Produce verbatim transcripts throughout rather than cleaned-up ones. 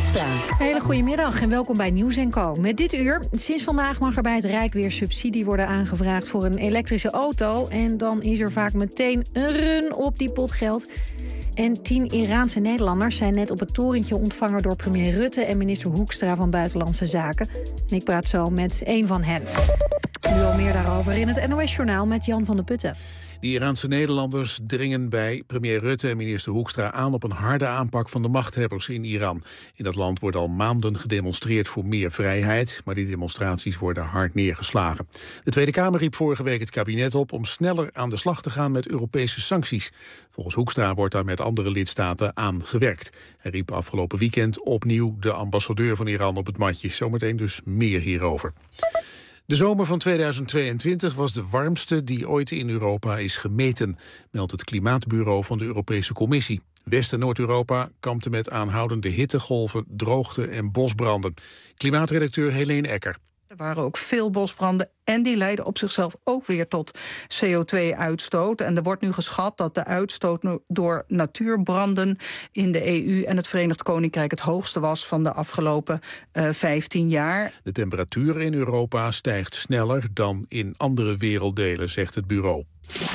Hoekstra. Hele goedemiddag en welkom bij Nieuws en Co. Met dit uur, sinds vandaag mag er bij het Rijk weer subsidie worden aangevraagd voor een elektrische auto. En dan is er vaak meteen een run op die pot geld. En tien Iraanse Nederlanders zijn net op het torentje ontvangen door premier Rutte en minister Hoekstra van Buitenlandse Zaken. En ik praat zo met één van hen. Nu al meer daarover in het N O S-journaal met Jan van der Putten. De Iraanse Nederlanders dringen bij premier Rutte en minister Hoekstra aan op een harde aanpak van de machthebbers in Iran. In dat land wordt al maanden gedemonstreerd voor meer vrijheid, maar die demonstraties worden hard neergeslagen. De Tweede Kamer riep vorige week het kabinet op om sneller aan de slag te gaan met Europese sancties. Volgens Hoekstra wordt daar met andere lidstaten aan gewerkt. Hij riep afgelopen weekend opnieuw de ambassadeur van Iran op het matje. Zometeen dus meer hierover. De zomer van tweeduizend tweeëntwintig was de warmste die ooit in Europa is gemeten, meldt het Klimaatbureau van de Europese Commissie. West- en Noord-Europa kampten met aanhoudende hittegolven, droogte en bosbranden. Klimaatredacteur Helene Ecker. Er waren ook veel bosbranden en die leiden op zichzelf ook weer tot C O twee uitstoot. En er wordt nu geschat dat de uitstoot door natuurbranden in de E U en het Verenigd Koninkrijk het hoogste was van de afgelopen uh, vijftien jaar. De temperatuur in Europa stijgt sneller dan in andere werelddelen, zegt het bureau.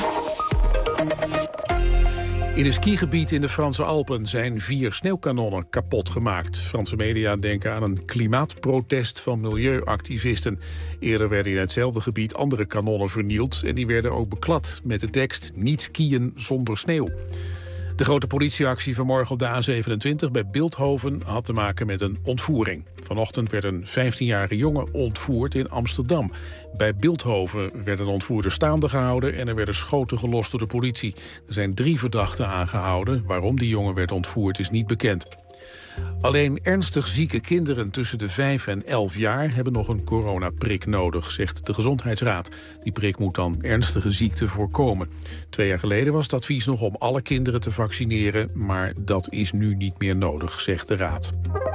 In een skigebied in de Franse Alpen zijn vier sneeuwkanonnen kapot gemaakt. Franse media denken aan een klimaatprotest van milieuactivisten. Eerder werden in hetzelfde gebied andere kanonnen vernield en die werden ook beklad met de tekst niet skiën zonder sneeuw. De grote politieactie vanmorgen op de A zevenentwintig bij Bilthoven had te maken met een ontvoering. Vanochtend werd een vijftienjarige jongen ontvoerd in Amsterdam. Bij Bilthoven werden ontvoerders staande gehouden en er werden schoten gelost door de politie. Er zijn drie verdachten aangehouden. Waarom die jongen werd ontvoerd is niet bekend. Alleen ernstig zieke kinderen tussen de vijf en elf jaar hebben nog een coronaprik nodig, zegt de Gezondheidsraad. Die prik moet dan ernstige ziekten voorkomen. Twee jaar geleden was het advies nog om alle kinderen te vaccineren, maar dat is nu niet meer nodig, zegt de raad.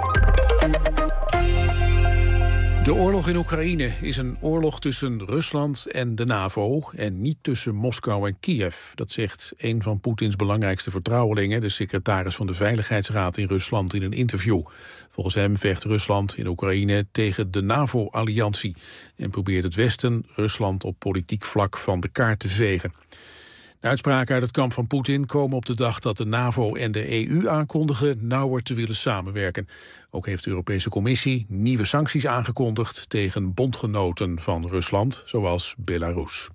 De oorlog in Oekraïne is een oorlog tussen Rusland en de NAVO en niet tussen Moskou en Kiev. Dat zegt een van Poetins belangrijkste vertrouwelingen, de secretaris van de Veiligheidsraad in Rusland, in een interview. Volgens hem vecht Rusland in Oekraïne tegen de NAVO-alliantie en probeert het Westen Rusland op politiek vlak van de kaart te vegen. De uitspraken uit het kamp van Poetin komen op de dag dat de NAVO en de E U aankondigen nauwer te willen samenwerken. Ook heeft de Europese Commissie nieuwe sancties aangekondigd tegen bondgenoten van Rusland, zoals Belarus.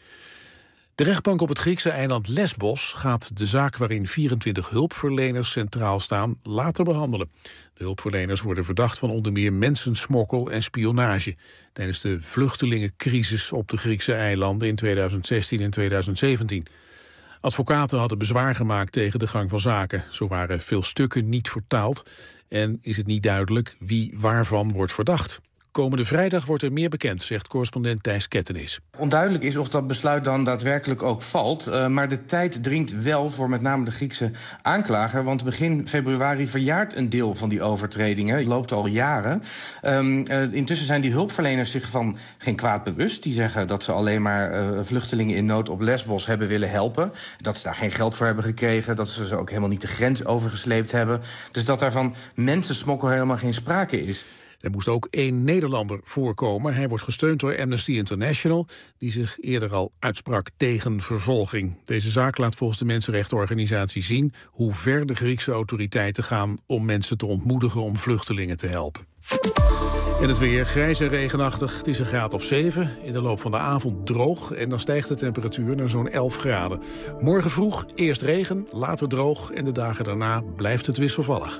De rechtbank op het Griekse eiland Lesbos gaat de zaak waarin vierentwintig hulpverleners centraal staan later behandelen. De hulpverleners worden verdacht van onder meer mensensmokkel en spionage tijdens de vluchtelingencrisis op de Griekse eilanden in tweeduizend zestien en tweeduizend zeventien. Advocaten hadden bezwaar gemaakt tegen de gang van zaken. Zo waren veel stukken niet vertaald en is het niet duidelijk wie waarvan wordt verdacht. Komende vrijdag wordt er meer bekend, zegt correspondent Thijs Kettenis. Onduidelijk is of dat besluit dan daadwerkelijk ook valt. Uh, maar de tijd dringt wel voor met name de Griekse aanklager. Want begin februari verjaart een deel van die overtredingen. Die loopt al jaren. Um, uh, intussen zijn die hulpverleners zich van geen kwaad bewust. Die zeggen dat ze alleen maar uh, vluchtelingen in nood op Lesbos hebben willen helpen. Dat ze daar geen geld voor hebben gekregen. Dat ze ze ook helemaal niet de grens overgesleept hebben. Dus dat daar van mensensmokkel helemaal geen sprake is. Er moest ook één Nederlander voorkomen. Hij wordt gesteund door Amnesty International, die zich eerder al uitsprak tegen vervolging. Deze zaak laat volgens de mensenrechtenorganisatie zien hoe ver de Griekse autoriteiten gaan om mensen te ontmoedigen om vluchtelingen te helpen. En het weer grijs en regenachtig. Het is een graad of zeven. In de loop van de avond droog en dan stijgt de temperatuur naar zo'n elf graden. Morgen vroeg eerst regen, later droog en de dagen daarna blijft het wisselvallig.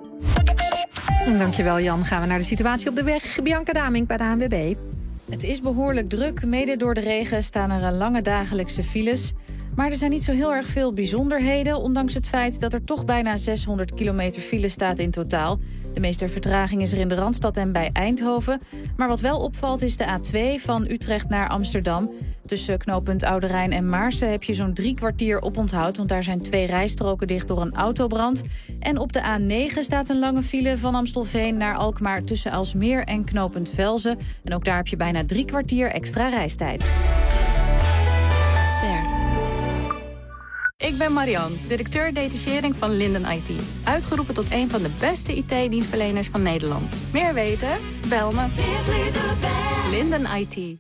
Dankjewel Jan. Gaan we naar de situatie op de weg. Bianca Damink bij de A N W B. Het is behoorlijk druk. Mede door de regen staan er lange dagelijkse files. Maar er zijn niet zo heel erg veel bijzonderheden, ondanks het feit dat er toch bijna zeshonderd kilometer file staat in totaal. De meeste vertraging is er in de Randstad en bij Eindhoven. Maar wat wel opvalt is de A twee van Utrecht naar Amsterdam. Tussen knooppunt Oude Rijn en Maarsen heb je zo'n drie kwartier oponthoud, want daar zijn twee rijstroken dicht door een autobrand. En op de A negen staat een lange file van Amstelveen naar Alkmaar tussen Aalsmeer en knooppunt Velzen. En ook daar heb je bijna drie kwartier extra reistijd. Ster. Ik Ik ben Marianne, directeur detachering van Linden I T. Uitgeroepen tot een van de beste I T-dienstverleners van Nederland. Meer weten? Bel me. Linden I T.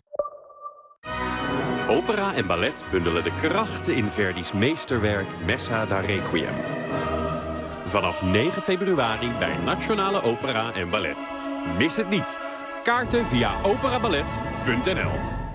Opera en ballet bundelen de krachten in Verdi's meesterwerk Messa da Requiem. Vanaf negen februari bij Nationale Opera en Ballet. Mis het niet. Kaarten via operaballet punt n l.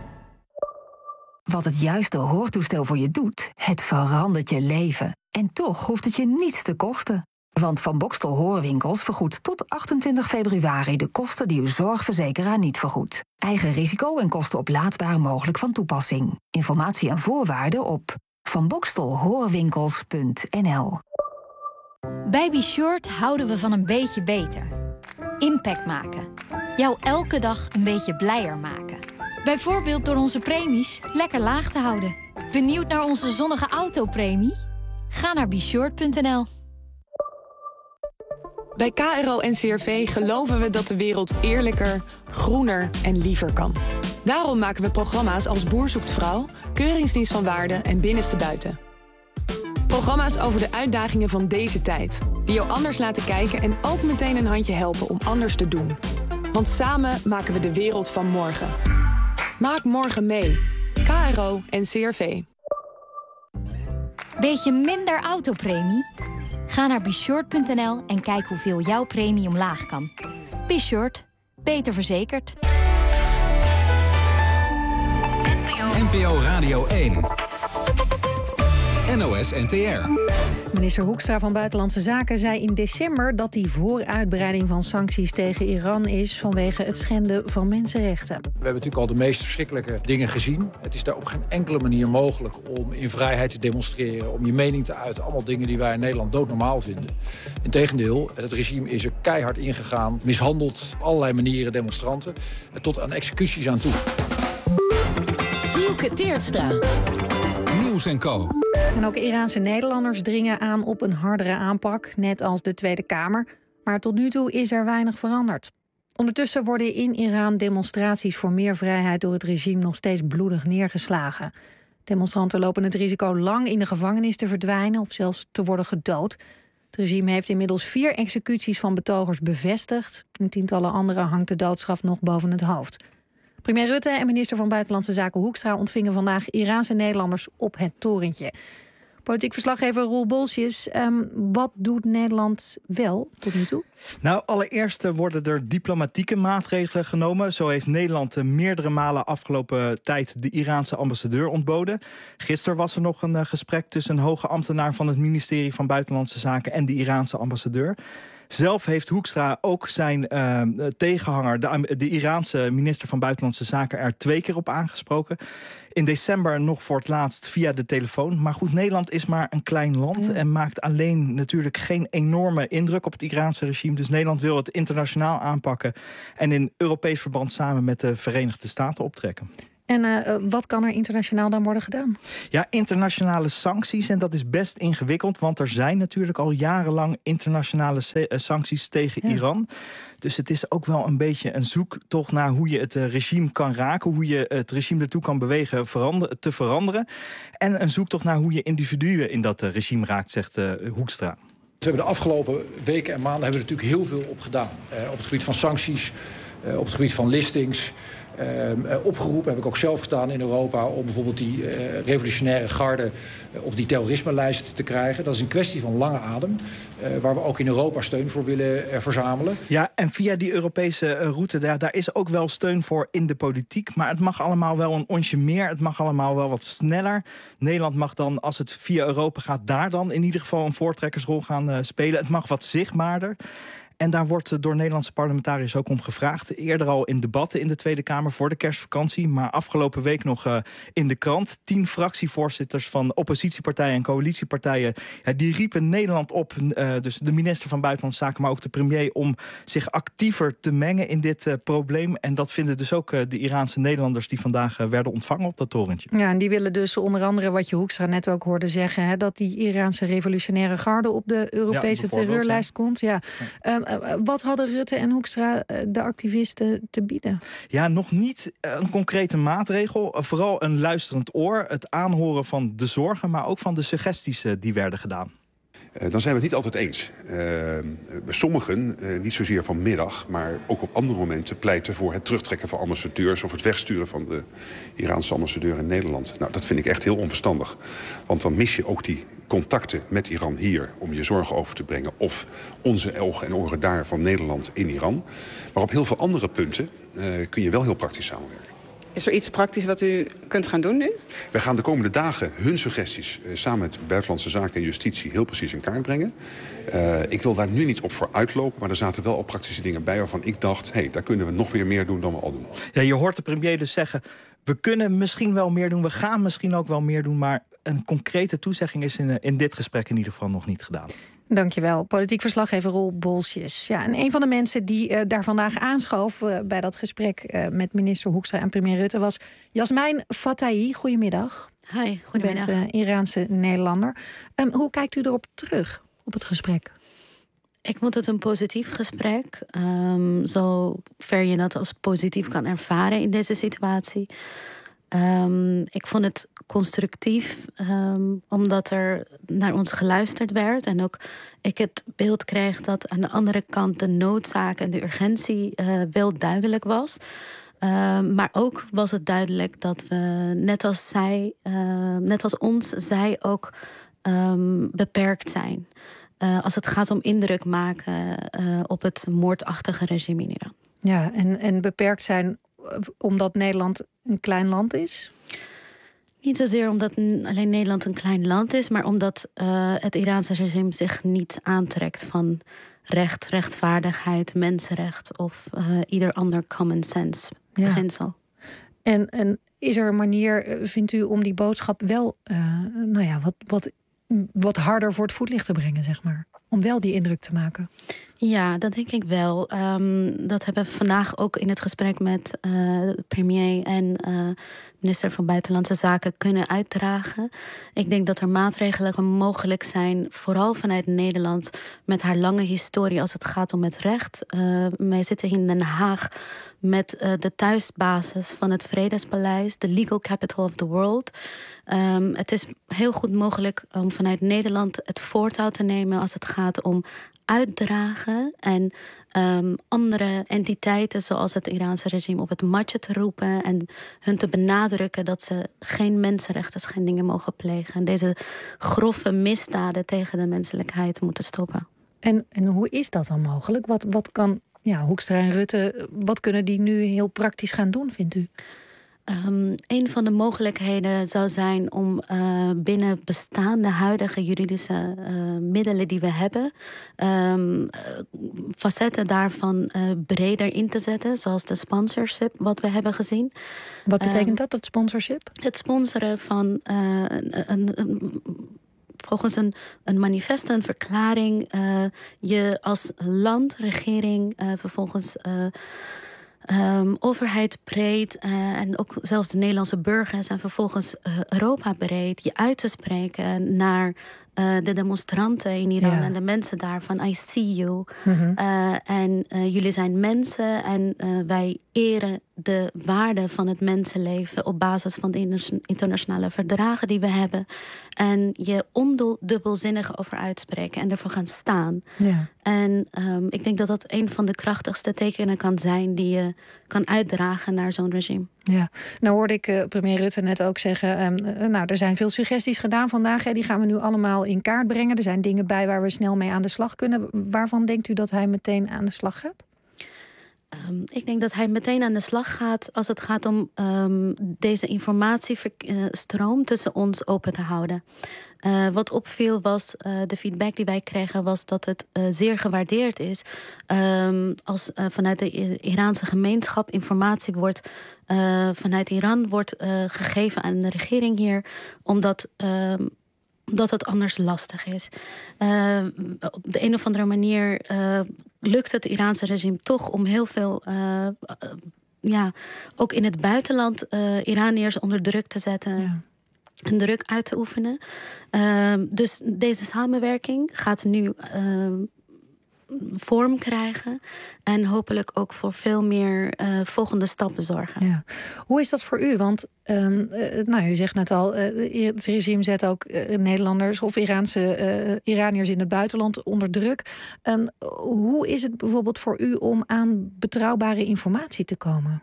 Wat het juiste hoortoestel voor je doet, het verandert je leven. En toch hoeft het je niets te kosten. Want Van Bokstel Hoorwinkels vergoedt tot achtentwintig februari... de kosten die uw zorgverzekeraar niet vergoedt. Eigen risico en kosten oplaadbaar mogelijk van toepassing. Informatie en voorwaarden op van bokstel hoorwinkels punt n l. Bij Be Short houden we van een beetje beter. Impact maken. Jou elke dag een beetje blijer maken. Bijvoorbeeld door onze premies lekker laag te houden. Benieuwd naar onze zonnige autopremie? Ga naar be short punt n l. Bij K R O en C R V geloven we dat de wereld eerlijker, groener en liever kan. Daarom maken we programma's als Boer zoekt vrouw, Keuringsdienst van Waarde en Binnenste Buiten. Programma's over de uitdagingen van deze tijd. Die jou anders laten kijken en ook meteen een handje helpen om anders te doen. Want samen maken we de wereld van morgen. Maak morgen mee. K R O en C R V. Beetje minder autopremie? Ga naar be short punt n l en kijk hoeveel jouw premie omlaag kan. Be Short. Beter verzekerd. N P O Radio één. N O S N T R. Minister Hoekstra van Buitenlandse Zaken zei in december dat hij voor uitbreiding van sancties tegen Iran is vanwege het schenden van mensenrechten. We hebben natuurlijk al de meest verschrikkelijke dingen gezien. Het is daar op geen enkele manier mogelijk om in vrijheid te demonstreren, om je mening te uiten. Allemaal dingen die wij in Nederland doodnormaal vinden. Integendeel, het regime is er keihard ingegaan, mishandeld op allerlei manieren demonstranten, tot aan executies aan toe. Dielke Teertstra. Nieuws en Co. En ook Iraanse Nederlanders dringen aan op een hardere aanpak, net als de Tweede Kamer. Maar tot nu toe is er weinig veranderd. Ondertussen worden in Iran demonstraties voor meer vrijheid door het regime nog steeds bloedig neergeslagen. Demonstranten lopen het risico lang in de gevangenis te verdwijnen of zelfs te worden gedood. Het regime heeft inmiddels vier executies van betogers bevestigd. En tientallen anderen hangt de doodstraf nog boven het hoofd. Premier Rutte en minister van Buitenlandse Zaken Hoekstra ontvingen vandaag Iraanse Nederlanders op het torentje. Politiek verslaggever Roel Bolsjes, um, wat doet Nederland wel tot nu toe? Nou, allereerst worden er diplomatieke maatregelen genomen. Zo heeft Nederland meerdere malen afgelopen tijd de Iraanse ambassadeur ontboden. Gisteren was er nog een uh, gesprek tussen een hoge ambtenaar van het ministerie van Buitenlandse Zaken en de Iraanse ambassadeur. Zelf heeft Hoekstra ook zijn uh, tegenhanger, de, de Iraanse minister van Buitenlandse Zaken, er twee keer op aangesproken. In december nog voor het laatst via de telefoon. Maar goed, Nederland is maar een klein land ja. en maakt alleen natuurlijk geen enorme indruk op het Iraanse regime. Dus Nederland wil het internationaal aanpakken en in Europees verband samen met de Verenigde Staten optrekken. En uh, wat kan er internationaal dan worden gedaan? Ja, internationale sancties. En dat is best ingewikkeld, want er zijn natuurlijk al jarenlang internationale se- sancties tegen ja. Iran. Dus het is ook wel een beetje een zoektocht naar hoe je het uh, regime kan raken, hoe je het regime ertoe kan bewegen verander- te veranderen. En een zoektocht naar hoe je individuen in dat uh, regime raakt, zegt uh, Hoekstra. We hebben de afgelopen weken en maanden hebben we er natuurlijk heel veel op gedaan. Uh, op het gebied van sancties, uh, op het gebied van listings. Uh, opgeroepen, heb ik ook zelf gedaan in Europa, om bijvoorbeeld die uh, revolutionaire garde uh, op die terrorismelijst te krijgen. Dat is een kwestie van lange adem, uh, waar we ook in Europa steun voor willen uh, verzamelen. Ja, en via die Europese uh, route, daar, daar is ook wel steun voor in de politiek. Maar het mag allemaal wel een onsje meer, het mag allemaal wel wat sneller. Nederland mag dan, als het via Europa gaat, daar dan in ieder geval een voortrekkersrol gaan uh, spelen. Het mag wat zichtbaarder. En daar wordt door Nederlandse parlementariërs ook om gevraagd. Eerder al in debatten in de Tweede Kamer voor de kerstvakantie. Maar afgelopen week nog uh, in de krant. Tien fractievoorzitters van oppositiepartijen en coalitiepartijen. Ja, die riepen Nederland op, uh, dus de minister van Buitenlandse Zaken, maar ook de premier, om zich actiever te mengen in dit uh, probleem. En dat vinden dus ook uh, de Iraanse Nederlanders die vandaag uh, werden ontvangen op dat torentje. Ja, en die willen dus onder andere, wat je Hoekstra net ook hoorde zeggen, hè, dat die Iraanse revolutionaire garde op de Europese ja, terreurlijst komt. Ja. Ja. Um, Uh, wat hadden Rutte en Hoekstra uh, de activisten te bieden? Ja, nog niet een concrete maatregel. Uh, vooral een luisterend oor. Het aanhoren van de zorgen, maar ook van de suggesties uh, die werden gedaan. Uh, dan zijn we het niet altijd eens. Uh, bij sommigen, uh, niet zozeer vanmiddag, maar ook op andere momenten pleiten voor het terugtrekken van ambassadeurs of het wegsturen van de Iraanse ambassadeur in Nederland. Nou, dat vind ik echt heel onverstandig. Want dan mis je ook die contacten met Iran hier om je zorgen over te brengen. Of onze ogen en oren daar van Nederland in Iran. Maar op heel veel andere punten uh, kun je wel heel praktisch samenwerken. Is er iets praktisch wat u kunt gaan doen nu? Wij gaan de komende dagen hun suggesties uh, samen met Buitenlandse Zaken en Justitie heel precies in kaart brengen. Uh, ik wil daar nu niet op voor uitlopen, maar er zaten wel al praktische dingen bij waarvan ik dacht, hé, hey, daar kunnen we nog weer meer doen dan we al doen. Ja, je hoort de premier dus zeggen, we kunnen misschien wel meer doen, we gaan misschien ook wel meer doen, maar een concrete toezegging is in, in dit gesprek in ieder geval nog niet gedaan. Dankjewel, politiek verslaggever Roel Bolsjes. Ja, en een van de mensen die uh, daar vandaag aanschoof uh, bij dat gesprek uh, met minister Hoekstra en premier Rutte was Yasmijn Fattahi. Goedemiddag. Hi, goedemiddag. U bent uh, Iraanse Nederlander. Um, hoe kijkt u erop terug, op het gesprek? Ik vond het een positief gesprek. Um, zover je dat als positief kan ervaren in deze situatie. Um, ik vond het constructief, um, omdat er naar ons geluisterd werd. En ook ik het beeld kreeg dat aan de andere kant de noodzaak en de urgentie uh, wel duidelijk was. Uh, maar ook was het duidelijk dat we, net als zij, uh, net als ons, zij ook um, beperkt zijn. Uh, als het gaat om indruk maken uh, op het moordachtige regime in Iran. Ja, en, en beperkt zijn omdat Nederland een klein land is? Niet zozeer omdat alleen Nederland een klein land is, maar omdat uh, het Iraanse regime zich niet aantrekt van recht, rechtvaardigheid, mensenrecht of uh, ieder ander common sense beginsel. Ja. En, en is er een manier, vindt u, om die boodschap wel uh, nou ja, wat, wat, wat harder voor het voetlicht te brengen, zeg maar? Om wel die indruk te maken? Ja, dat denk ik wel. Um, dat hebben we vandaag ook in het gesprek met uh, de premier en uh, minister van Buitenlandse Zaken kunnen uitdragen. Ik denk dat er maatregelen mogelijk zijn, vooral vanuit Nederland, met haar lange historie als het gaat om het recht. Uh, wij zitten in Den Haag met uh, de thuisbasis van het Vredespaleis, de legal capital of the world. Um, het is heel goed mogelijk om vanuit Nederland het voortouw te nemen als het gaat om uitdragen en um, andere entiteiten zoals het Iraanse regime op het matje te roepen en hun te benadrukken dat ze geen mensenrechten schendingen mogen plegen en deze grove misdaden tegen de menselijkheid moeten stoppen. En, en hoe is dat dan mogelijk? Wat, wat kan ja, Hoekstra en Rutte, wat kunnen die nu heel praktisch gaan doen, vindt u? Um, een van de mogelijkheden zou zijn om uh, binnen bestaande huidige juridische uh, middelen die we hebben, um, uh, facetten daarvan uh, breder in te zetten, zoals de sponsorship, wat we hebben gezien. Wat betekent um, dat, dat sponsorship? Het sponsoren van uh, een, een, een volgens een, een manifest, een verklaring, uh, je als land, regering, uh, vervolgens Uh, Um, overheid breed uh, en ook zelfs de Nederlandse burgers en vervolgens uh, Europa breed je uit te spreken naar uh, de demonstranten in Iran ja. en de mensen daar van I see you. Mm-hmm. Uh, en uh, jullie zijn mensen en uh, wij eren de waarde van het mensenleven op basis van de internationale verdragen die we hebben. En je ondubbelzinnig over uitspreken en ervoor gaan staan. Ja. En um, ik denk dat dat een van de krachtigste tekenen kan zijn die je kan uitdragen naar zo'n regime. Ja, nou hoorde ik uh, premier Rutte net ook zeggen, um, uh, nou, er zijn veel suggesties gedaan vandaag. Hè, die gaan we nu allemaal in kaart brengen. Er zijn dingen bij waar we snel mee aan de slag kunnen. Waarvan denkt u dat hij meteen aan de slag gaat? Um, ik denk dat hij meteen aan de slag gaat als het gaat om um, deze informatiestroom tussen ons open te houden. Uh, wat opviel was, uh, de feedback die wij kregen was dat het uh, zeer gewaardeerd is um, als uh, vanuit de Iraanse gemeenschap informatie wordt uh, vanuit Iran wordt uh, gegeven aan de regering hier, omdat Um, omdat het anders lastig is. Uh, op de een of andere manier uh, lukt het Iraanse regime toch om heel veel, uh, uh, ja, ook in het buitenland, uh, Iraniërs onder druk te zetten. Ja. En druk uit te oefenen. Uh, dus deze samenwerking gaat nu Uh, vorm krijgen. En hopelijk ook voor veel meer uh, volgende stappen zorgen. Ja. Hoe is dat voor u? Want um, uh, nou, u zegt net al, uh, het regime zet ook uh, Nederlanders of Iraanse uh, Iraniërs in het buitenland onder druk. Um, hoe is het bijvoorbeeld voor u om aan betrouwbare informatie te komen?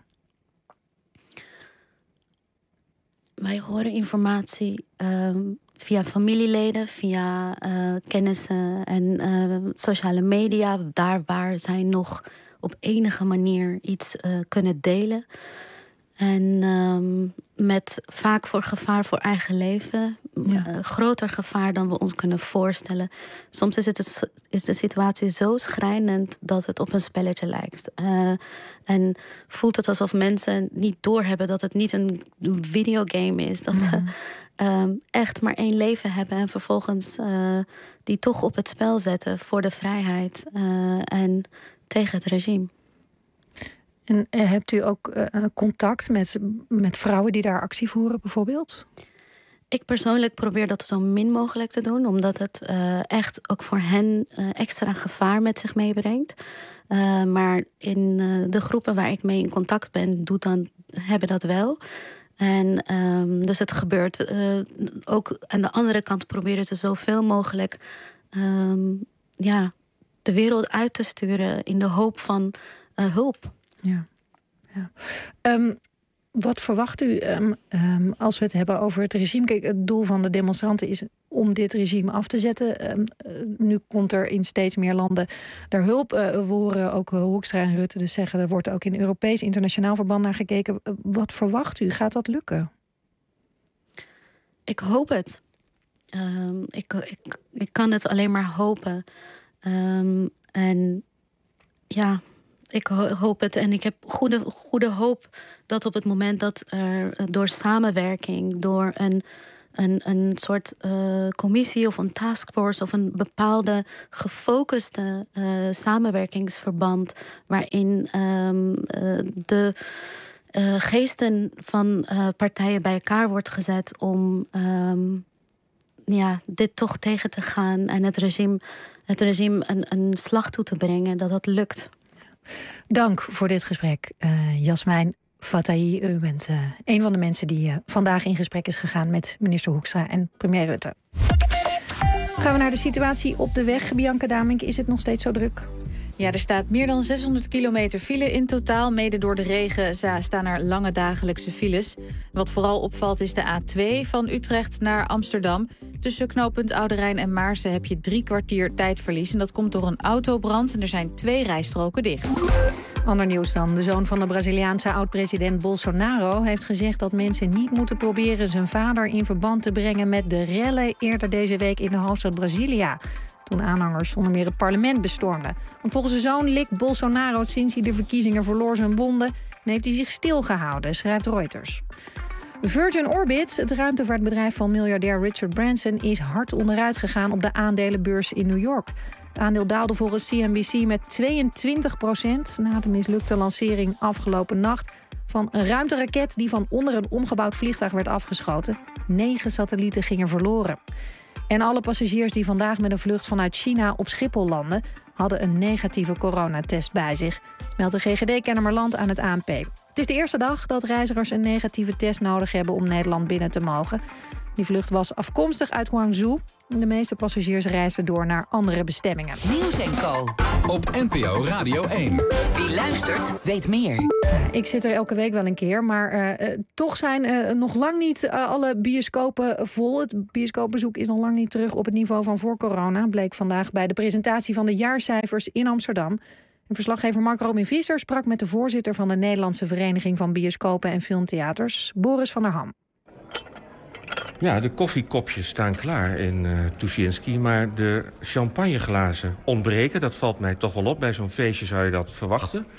Wij horen informatie um, via familieleden, via uh, kennissen en uh, sociale media. Daar waar zij nog op enige manier iets uh, kunnen delen. En um, met vaak voor gevaar voor eigen leven. Ja. Uh, groter gevaar dan we ons kunnen voorstellen. Soms is, het, is de situatie zo schrijnend dat het op een spelletje lijkt. Uh, en voelt het alsof mensen niet doorhebben dat het niet een videogame is. Dat mm-hmm. ze um, echt maar één leven hebben. En vervolgens uh, die toch op het spel zetten voor de vrijheid. Uh, en tegen het regime. En uh, hebt u ook uh, contact met, met vrouwen die daar actie voeren bijvoorbeeld? Ik persoonlijk probeer dat zo min mogelijk te doen. Omdat het uh, echt ook voor hen uh, extra gevaar met zich meebrengt. Uh, maar in uh, de groepen waar ik mee in contact ben, doet dan, hebben dat wel. En um, dus het gebeurt. Uh, ook aan de andere kant proberen ze zoveel mogelijk um, ja, de wereld uit te sturen in de hoop van uh, hulp. Ja. ja. Um, wat verwacht u um, um, als we het hebben over het regime? Kijk, het doel van de demonstranten is om dit regime af te zetten. Um, uh, nu komt er in steeds meer landen daar hulp. Uh, we horen ook uh, Hoekstra en Rutte dus zeggen, er wordt ook in Europees internationaal verband naar gekeken. Uh, wat verwacht u? Gaat dat lukken? Ik hoop het. Um, ik, ik, ik kan het alleen maar hopen. Um, en ja... Ik hoop het en ik heb goede, goede hoop dat op het moment dat er door samenwerking, door een, een, een soort uh, commissie of een taskforce of een bepaalde gefocuste uh, samenwerkingsverband waarin um, uh, de uh, geesten van uh, partijen bij elkaar wordt gezet om um, ja, dit toch tegen te gaan en het regime, het regime een, een slag toe te brengen, dat dat lukt. Dank voor dit gesprek, uh, Jasmijn Fattahi. U bent uh, een van de mensen die uh, vandaag in gesprek is gegaan met minister Hoekstra en premier Rutte. Gaan we naar de situatie op de weg. Bianca Damink, is het nog steeds zo druk? Ja, er staat meer dan zeshonderd kilometer file in totaal. Mede door de regen staan er lange dagelijkse files. Wat vooral opvalt is de A twee van Utrecht naar Amsterdam. Tussen knooppunt Oude Rijn en Maarsen heb je drie kwartier tijdverlies. En dat komt door een autobrand en er zijn twee rijstroken dicht. Ander nieuws dan. De zoon van de Braziliaanse oud-president Bolsonaro heeft gezegd dat mensen niet moeten proberen zijn vader in verband te brengen met de rellen eerder deze week in de hoofdstad Brasilia. Toen aanhangers onder meer het parlement bestormden. Want volgens zijn zoon likt Bolsonaro sinds hij de verkiezingen verloor zijn wonden en heeft hij zich stilgehouden, schrijft Reuters. Virgin Orbit, het ruimtevaartbedrijf van miljardair Richard Branson, is hard onderuit gegaan op de aandelenbeurs in New York. Het aandeel daalde volgens C N B C met tweeëntwintig procent na de mislukte lancering afgelopen nacht van een ruimteraket die van onder een omgebouwd vliegtuig werd afgeschoten. Negen satellieten gingen verloren. En alle passagiers die vandaag met een vlucht vanuit China op Schiphol landen, hadden een negatieve coronatest bij zich, meldt de G G D-Kennemerland aan het A N P. Het is de eerste dag dat reizigers een negatieve test nodig hebben om Nederland binnen te mogen. Die vlucht was afkomstig uit Guangzhou. De meeste passagiers reisden door naar andere bestemmingen. Nieuws en Co. Op N P O Radio één. Wie luistert, weet meer. Ik zit er elke week wel een keer, maar uh, uh, toch zijn uh, nog lang niet uh, alle bioscopen vol. Het bioscoopbezoek is nog lang niet terug op het niveau van voor corona, bleek vandaag bij de presentatie van de jaarcijfers in Amsterdam. En verslaggever Mark Robin Visser sprak met de voorzitter van de Nederlandse Vereniging van Bioscopen en Filmtheaters, Boris van der Ham. Ja, de koffiekopjes staan klaar in uh, Tuschinski, maar de champagneglazen ontbreken. Dat valt mij toch wel op. Bij zo'n feestje zou je dat verwachten.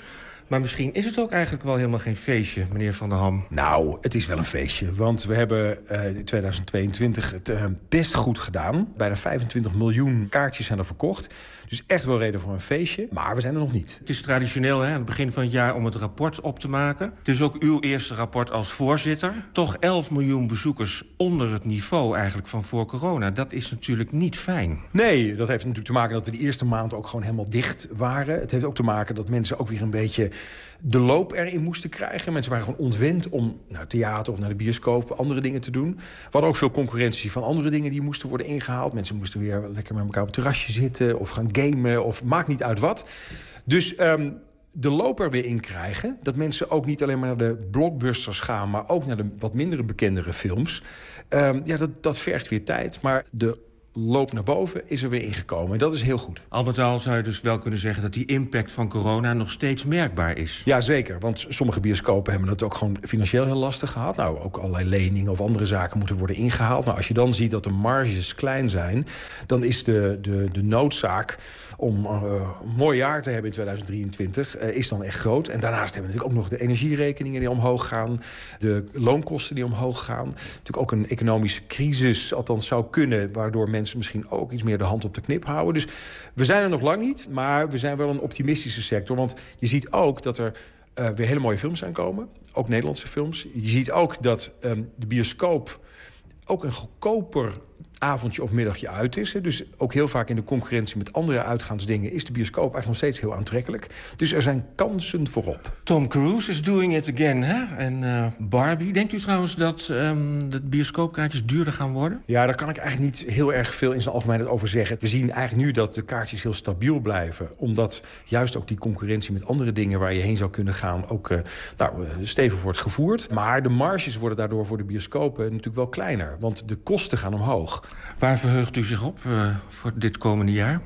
Maar misschien is het ook eigenlijk wel helemaal geen feestje, meneer Van der Ham. Nou, het is wel een feestje. Want we hebben uh, in tweeduizend tweeëntwintig het uh, best goed gedaan. Bijna vijfentwintig miljoen kaartjes zijn er verkocht. Dus echt wel reden voor een feestje. Maar we zijn er nog niet. Het is traditioneel, hè, aan het begin van het jaar om het rapport op te maken. Het is ook uw eerste rapport als voorzitter. Toch elf miljoen bezoekers onder het niveau eigenlijk van voor corona. Dat is natuurlijk niet fijn. Nee, dat heeft natuurlijk te maken dat we de eerste maand ook gewoon helemaal dicht waren. Het heeft ook te maken dat mensen ook weer een beetje de loop erin moesten krijgen. Mensen waren gewoon ontwend om naar het theater of naar de bioscoop andere dingen te doen. We hadden ook veel concurrentie van andere dingen die moesten worden ingehaald. Mensen moesten weer lekker met elkaar op het terrasje zitten of gaan gamen of maakt niet uit wat. Dus um, de loop er weer in krijgen. Dat mensen ook niet alleen maar naar de blockbusters gaan, maar ook naar de wat mindere bekendere films. Um, ja, dat, dat vergt weer tijd. Maar de loop naar boven is er weer ingekomen. En dat is heel goed. Al met al zou je dus wel kunnen zeggen dat die impact van corona nog steeds merkbaar is. Ja, zeker. Want sommige bioscopen hebben het ook gewoon financieel heel lastig gehad. Nou, ook allerlei leningen of andere zaken moeten worden ingehaald. Nou, als je dan ziet dat de marges klein zijn, dan is de, de, de noodzaak om uh, een mooi jaar te hebben in tweeduizend drieëntwintig uh, is dan echt groot. En daarnaast hebben we natuurlijk ook nog de energierekeningen die omhoog gaan, de loonkosten die omhoog gaan. Natuurlijk ook een economische crisis, althans zou kunnen, waardoor mensen misschien ook iets meer de hand op de knip houden. Dus we zijn er nog lang niet, maar we zijn wel een optimistische sector. Want je ziet ook dat er uh, weer hele mooie films aankomen. Ook Nederlandse films. Je ziet ook dat um, de bioscoop ook een goedkoper avondje of middagje uit is. Hè. Dus ook heel vaak in de concurrentie met andere uitgaansdingen is de bioscoop eigenlijk nog steeds heel aantrekkelijk. Dus er zijn kansen voorop. Tom Cruise is doing it again, hè? En uh, Barbie. Denkt u trouwens dat um, de bioscoopkaartjes duurder gaan worden? Ja, daar kan ik eigenlijk niet heel erg veel in zijn algemeenheid over zeggen. We zien eigenlijk nu dat de kaartjes heel stabiel blijven. Omdat juist ook die concurrentie met andere dingen waar je heen zou kunnen gaan ook uh, nou, stevig wordt gevoerd. Maar de marges worden daardoor voor de bioscopen natuurlijk wel kleiner. Want de kosten gaan omhoog. Waar verheugt u zich op uh, voor dit komende jaar?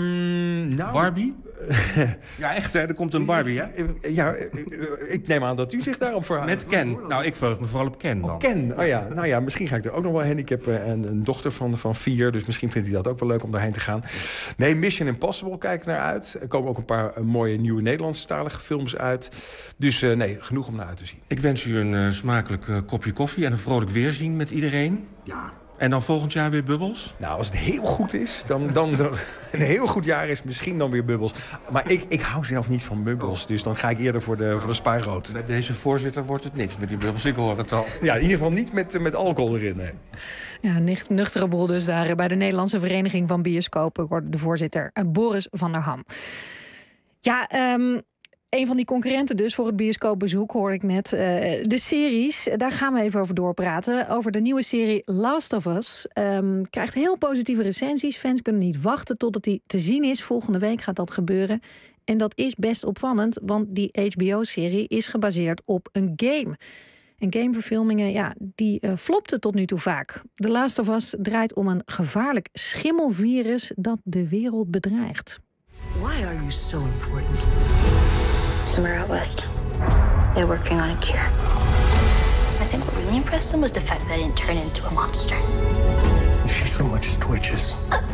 Um, nou, Barbie? Ja, echt, hè? Er komt een Barbie, hè? Ja, ik neem aan dat u zich daarop verhoudt. Met Ken. Nou, ik verheug me vooral op Ken dan. Oh, Ken, oh ja. Nou ja, misschien ga ik er ook nog wel heen. Ik heb een, een dochter van, van vier, dus misschien vindt hij dat ook wel leuk om daarheen te gaan. Nee, Mission Impossible kijk ik naar uit. Er komen ook een paar uh, mooie nieuwe Nederlandstalige films uit. Dus uh, nee, genoeg om naar uit te zien. Ik wens u een uh, smakelijk uh, kopje koffie en een vrolijk weerzien met iedereen. Ja. En dan volgend jaar weer bubbels? Nou, als het heel goed is, dan, dan, dan een heel goed jaar is misschien dan weer bubbels. Maar ik, ik hou zelf niet van bubbels, dus dan ga ik eerder voor de, voor de spaarrood. Bij deze voorzitter wordt het niks met die bubbels, ik hoor het al. Ja, in ieder geval niet met, met alcohol erin, nee. Ja, nicht, nuchtere boel dus daar bij de Nederlandse Vereniging van Bioscopen, wordt de voorzitter Boris van der Ham. Ja, um, een van die concurrenten dus voor het bioscoopbezoek hoor ik net. Uh, de series, daar gaan we even over doorpraten. Over de nieuwe serie Last of Us. Um, krijgt heel positieve recensies. Fans kunnen niet wachten totdat die te zien is. Volgende week gaat dat gebeuren. En dat is best opvallend, want die H B O-serie is gebaseerd op een game. En gameverfilmingen, ja, die uh, flopten tot nu toe vaak. The Last of Us draait om een gevaarlijk schimmelvirus dat de wereld bedreigt. Why are you so important? Somewhere out west, they're working on a cure. I think what really impressed them was the fact that I didn't turn into a monster. If she so much as twitches.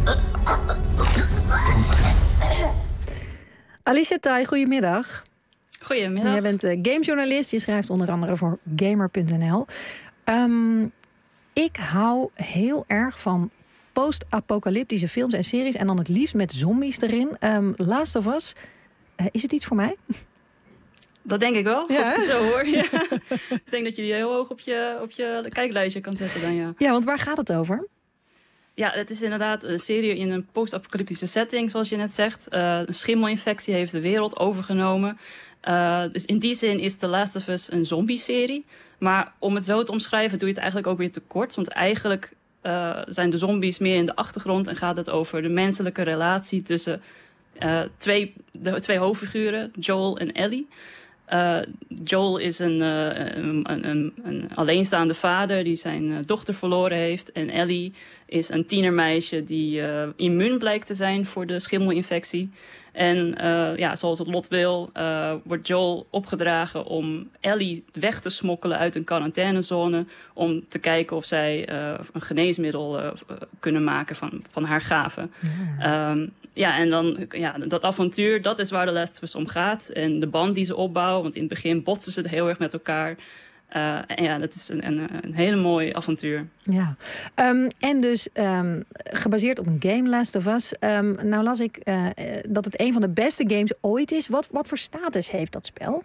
Alicia Tai, goedemiddag. Goedemiddag. Jij bent uh, gamejournalist. Je schrijft onder andere voor gamer punt n l. Um, ik hou heel erg van post-apocalyptische films en series. En dan het liefst met zombies erin. Um, Last of Us, uh, is het iets voor mij? Dat denk ik wel, ja, als ik het zo hoor. Ja. Ik denk dat je die heel hoog op je, op je kijklijstje kan zetten dan, ja. Ja, want waar gaat het over? Ja, het is inderdaad een serie in een post-apocalyptische setting, zoals je net zegt. Uh, een schimmelinfectie heeft de wereld overgenomen. Uh, dus in die zin is The Last of Us een zombie-serie. Maar om het zo te omschrijven doe je het eigenlijk ook weer te kort. Want eigenlijk uh, zijn de zombies meer in de achtergrond en gaat het over de menselijke relatie tussen uh, twee, de twee hoofdfiguren, Joel en Ellie. Uh, Joel is een, uh, een, een, een alleenstaande vader die zijn uh, dochter verloren heeft. En Ellie is een tienermeisje die uh, immuun blijkt te zijn voor de schimmelinfectie. En uh, ja, zoals het lot wil, uh, wordt Joel opgedragen om Ellie weg te smokkelen uit een quarantainezone. Om te kijken of zij uh, een geneesmiddel uh, kunnen maken van, van haar gaven. Ja. Um, ja, en dan ja, dat avontuur, dat is waar The Last of Us om gaat. En de band die ze opbouwen, want in het begin botsen ze het heel erg met elkaar. Uh, en ja, dat is een, een, een hele mooi avontuur. Ja, um, en dus um, gebaseerd op een game, Last of Us. Um, nou las ik uh, dat het een van de beste games ooit is. Wat, wat voor status heeft dat spel?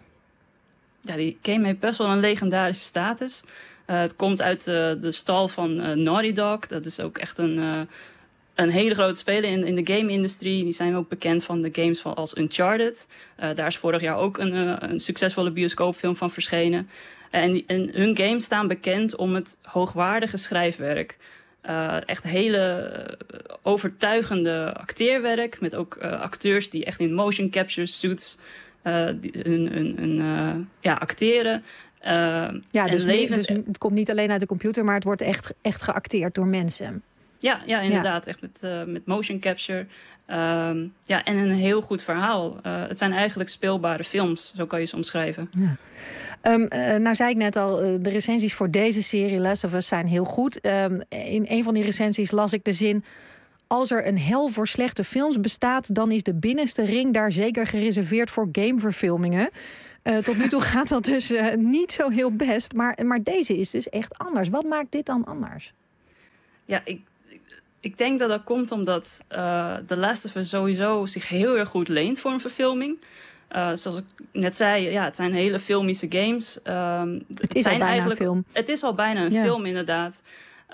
Ja, die game heeft best wel een legendarische status. Uh, het komt uit uh, de stal van uh, Naughty Dog. Dat is ook echt een, uh, een hele grote speler in, in de game-industrie. Die zijn ook bekend van de games van als Uncharted. Uh, daar is vorig jaar ook een, uh, een succesvolle bioscoopfilm van verschenen. En, en hun games staan bekend om het hoogwaardige schrijfwerk. Uh, echt hele overtuigende acteerwerk. Met ook uh, acteurs die echt in motion capture suits uh, die, hun, hun, hun, uh, ja, acteren. Uh, ja, dus, en levens... dus het komt niet alleen uit de computer, maar het wordt echt, echt geacteerd door mensen. Ja, ja inderdaad. Ja. Echt met, uh, met motion capture. Um, ja, en een heel goed verhaal. Uh, het zijn eigenlijk speelbare films, zo kan je ze omschrijven. Ja. Um, uh, nou zei ik net al, uh, de recensies voor deze serie Last of Us zijn heel goed. Um, in een van die recensies las ik de zin: als er een hel voor slechte films bestaat, dan is de binnenste ring daar zeker gereserveerd voor gameverfilmingen. Uh, tot nu toe gaat dat dus uh, niet zo heel best. Maar, maar deze is dus echt anders. Wat maakt dit dan anders? Ja, ik, ik denk dat dat komt omdat uh, The Last of Us sowieso zich heel erg goed leent voor een verfilming. Uh, zoals ik net zei, ja, het zijn hele filmische games. Um, het, het is zijn al bijna eigenlijk, een film. Het is al bijna een ja. film, inderdaad.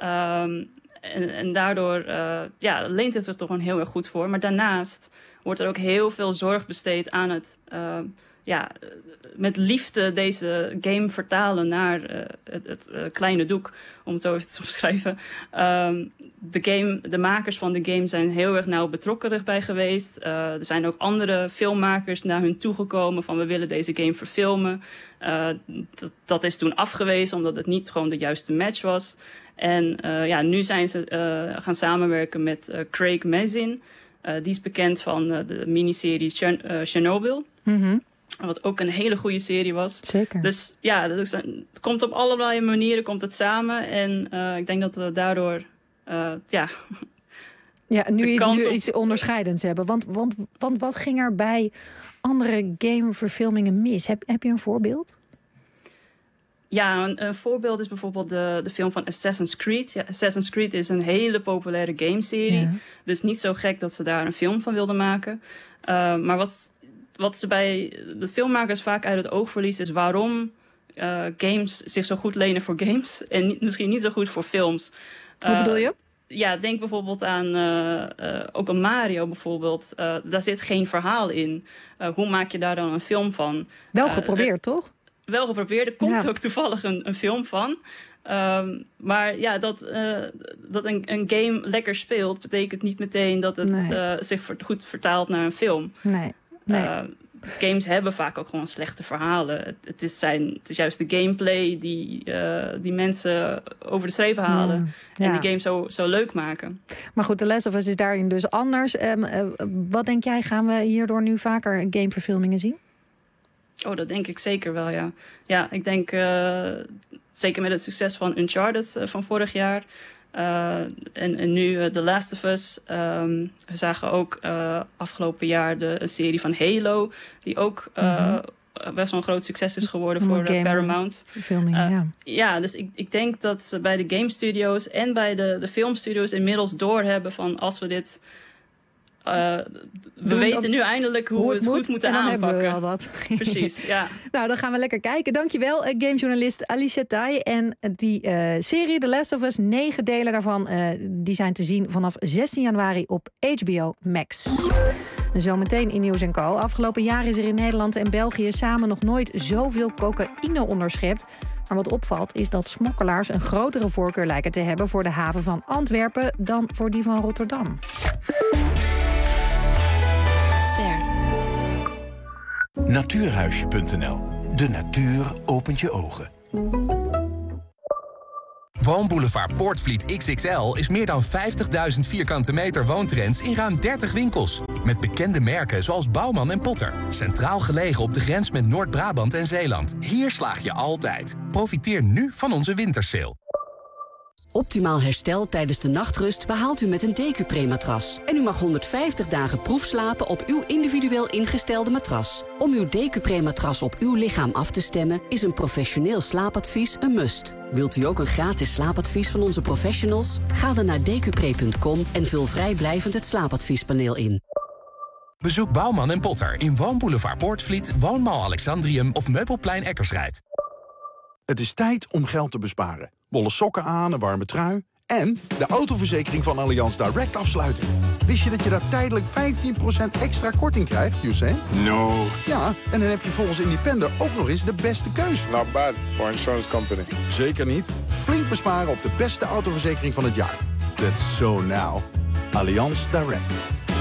Um, en, en daardoor uh, ja, leent het zich toch gewoon heel erg goed voor. Maar daarnaast wordt er ook heel veel zorg besteed aan het... Uh, ja, met liefde deze game vertalen naar uh, het, het uh, kleine doek, om het zo even te omschrijven. Um, de, game, de makers van de game zijn heel erg nauw betrokken erbij geweest. Uh, er zijn ook andere filmmakers naar hun toegekomen van we willen deze game verfilmen. Uh, dat, dat is toen afgewezen omdat het niet gewoon de juiste match was. En uh, ja, nu zijn ze uh, gaan samenwerken met uh, Craig Mazin. Uh, die is bekend van uh, de miniserie Chern- uh, Chernobyl. Mm-hmm. Wat ook een hele goede serie was. Zeker. Dus ja, dat is een, het komt op allerlei manieren komt het samen. En uh, ik denk dat we daardoor... Uh, ja, ja, nu, nu op... iets onderscheidends hebben. Want, want, want wat ging er bij andere gameverfilmingen mis? Heb, heb je een voorbeeld? Ja, een, een voorbeeld is bijvoorbeeld de, de film van Assassin's Creed. Ja, Assassin's Creed is een hele populaire gameserie. Ja. Dus niet zo gek dat ze daar een film van wilden maken. Uh, maar wat... Wat ze bij de filmmakers vaak uit het oog verliezen is waarom uh, games zich zo goed lenen voor games en niet, misschien niet zo goed voor films. Hoe uh, bedoel je? Ja, denk bijvoorbeeld aan uh, uh, ook een Mario bijvoorbeeld. Uh, daar zit geen verhaal in. Uh, hoe maak je daar dan een film van? Wel geprobeerd, uh, toch? Wel geprobeerd. Er komt ja. ook toevallig een, een film van. Um, maar ja, dat, uh, dat een, een game lekker speelt betekent niet meteen dat het nee. uh, zich ver, goed vertaalt naar een film. Nee. Nee. Uh, games hebben vaak ook gewoon slechte verhalen. Het, het, is, zijn, het is juist de gameplay die, uh, die mensen over de streep halen. Ja. En ja. die game zo, zo leuk maken. Maar goed, The Last of Us is daarin dus anders. Um, uh, wat denk jij, gaan we hierdoor nu vaker gameverfilmingen zien? Oh, dat denk ik zeker wel, ja. Ja, ik denk uh, zeker met het succes van Uncharted uh, van vorig jaar... Uh, en, en nu uh, The Last of Us. Um, we zagen ook uh, afgelopen jaar de een serie van Halo, die ook uh, mm-hmm. best wel een groot succes is geworden voor uh, Paramount. Filming, uh, ja. ja, dus ik, ik denk dat ze bij de game studios en bij de, de filmstudios inmiddels doorhebben van als we dit... Uh, we Doen weten dat, nu eindelijk hoe, hoe we het moet, goed moeten en dan aanpakken. Hebben we wel wat. Precies, ja. Nou, dan gaan we lekker kijken. Dankjewel, gamejournalist Alicia Tai. En die uh, serie The Last of Us, negen delen daarvan... Uh, die zijn te zien vanaf zestien januari op H B O Max. Zometeen in Nieuws en Co. Afgelopen jaar is er in Nederland en België samen nog nooit zoveel cocaïne onderschept. Maar wat opvalt is dat smokkelaars een grotere voorkeur lijken te hebben voor de haven van Antwerpen dan voor die van Rotterdam. Natuurhuisje punt n l. De natuur opent je ogen. Woonboulevard Poortvliet X X L is meer dan vijftigduizend vierkante meter woontrends in ruim dertig winkels. Met bekende merken zoals Bouwman en Potter. Centraal gelegen op de grens met Noord-Brabant en Zeeland. Hier slaag je altijd. Profiteer nu van onze wintersale. Optimaal herstel tijdens de nachtrust behaalt u met een Decupre-matras. En u mag honderdvijftig dagen proefslapen op uw individueel ingestelde matras. Om uw Decupre-matras op uw lichaam af te stemmen is een professioneel slaapadvies een must. Wilt u ook een gratis slaapadvies van onze professionals? Ga dan naar decupre punt com en vul vrijblijvend het slaapadviespaneel in. Bezoek Bouwman en Potter in Woonboulevard Poortvliet, Woonmall Alexandrium of Meubelplein Eckersrijd. Het is tijd om geld te besparen. Wollen sokken aan, een warme trui en de autoverzekering van Allianz Direct afsluiten. Wist je dat je daar tijdelijk vijftien procent extra korting krijgt, Hussein? No. Ja, en dan heb je volgens Independer ook nog eens de beste keus. Not bad for insurance company. Zeker niet. Flink besparen op de beste autoverzekering van het jaar. That's so now. Allianz Direct.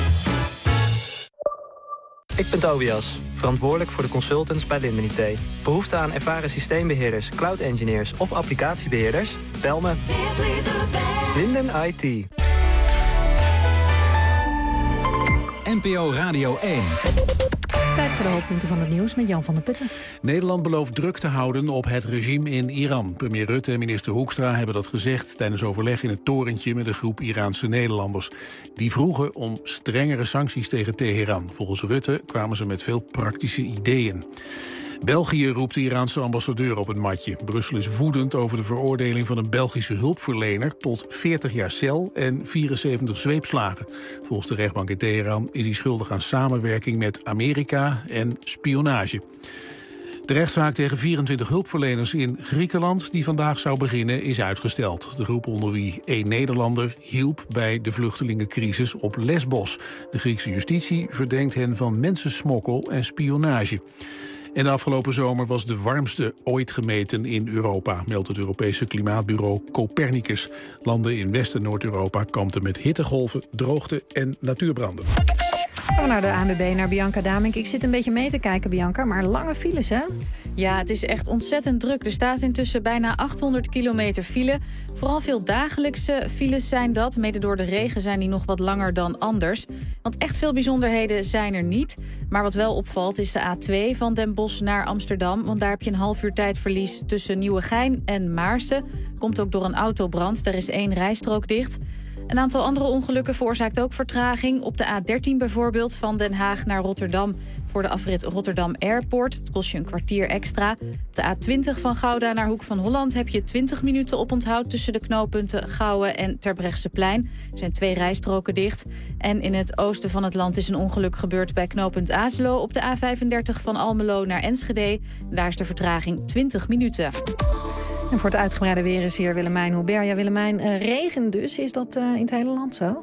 Ik ben Tobias, verantwoordelijk voor de consultants bij Lindenité. Behoefte aan ervaren systeembeheerders, cloud engineers of applicatiebeheerders? Bel me. Linden I T. N P O Radio één. Tijd voor de hoofdpunten van het nieuws met Jan van der Putten. Nederland belooft druk te houden op het regime in Iran. Premier Rutte en minister Hoekstra hebben dat gezegd tijdens overleg in het torentje met een groep Iraanse Nederlanders. Die vroegen om strengere sancties tegen Teheran. Volgens Rutte kwamen ze met veel praktische ideeën. België roept de Iraanse ambassadeur op het matje. Brussel is woedend over de veroordeling van een Belgische hulpverlener tot veertig jaar cel en vierenzeventig zweepslagen. Volgens de rechtbank in Teheran is hij schuldig aan samenwerking met Amerika en spionage. De rechtszaak tegen vierentwintig hulpverleners in Griekenland, die vandaag zou beginnen, is uitgesteld. De groep, onder wie één Nederlander, hielp bij de vluchtelingencrisis op Lesbos. De Griekse justitie verdenkt hen van mensensmokkel en spionage. En de afgelopen zomer was de warmste ooit gemeten in Europa, meldt het Europese klimaatbureau Copernicus. Landen in West- en Noord-Europa kampten met hittegolven, droogte en natuurbranden. Gaan we naar de A N W B, naar Bianca Damink. Ik zit een beetje mee te kijken, Bianca, maar lange files, hè? Ja, het is echt ontzettend druk. Er staat intussen bijna achthonderd kilometer file. Vooral veel dagelijkse files zijn dat. Mede door de regen zijn die nog wat langer dan anders. Want echt veel bijzonderheden zijn er niet. Maar wat wel opvalt is de A twee van Den Bosch naar Amsterdam. Want daar heb je een half uur tijdverlies tussen Nieuwegein en Maarsen. Komt ook door een autobrand. Daar is één rijstrook dicht. Een aantal andere ongelukken veroorzaakt ook vertraging. Op de A dertien bijvoorbeeld, van Den Haag naar Rotterdam voor de afrit Rotterdam Airport. Het kost je een kwartier extra. Op de A twintig van Gouda naar Hoek van Holland heb je twintig minuten oponthoud tussen de knooppunten Gouwen en Terbrechtseplein. Er zijn twee rijstroken dicht. En in het oosten van het land is een ongeluk gebeurd bij knooppunt Azelo op de A vijfendertig van Almelo naar Enschede. Daar is de vertraging twintig minuten. En voor het uitgebreide weer is hier Willemijn Hubert. Ja, Willemijn, uh, regen dus. Is dat uh, in het hele land zo?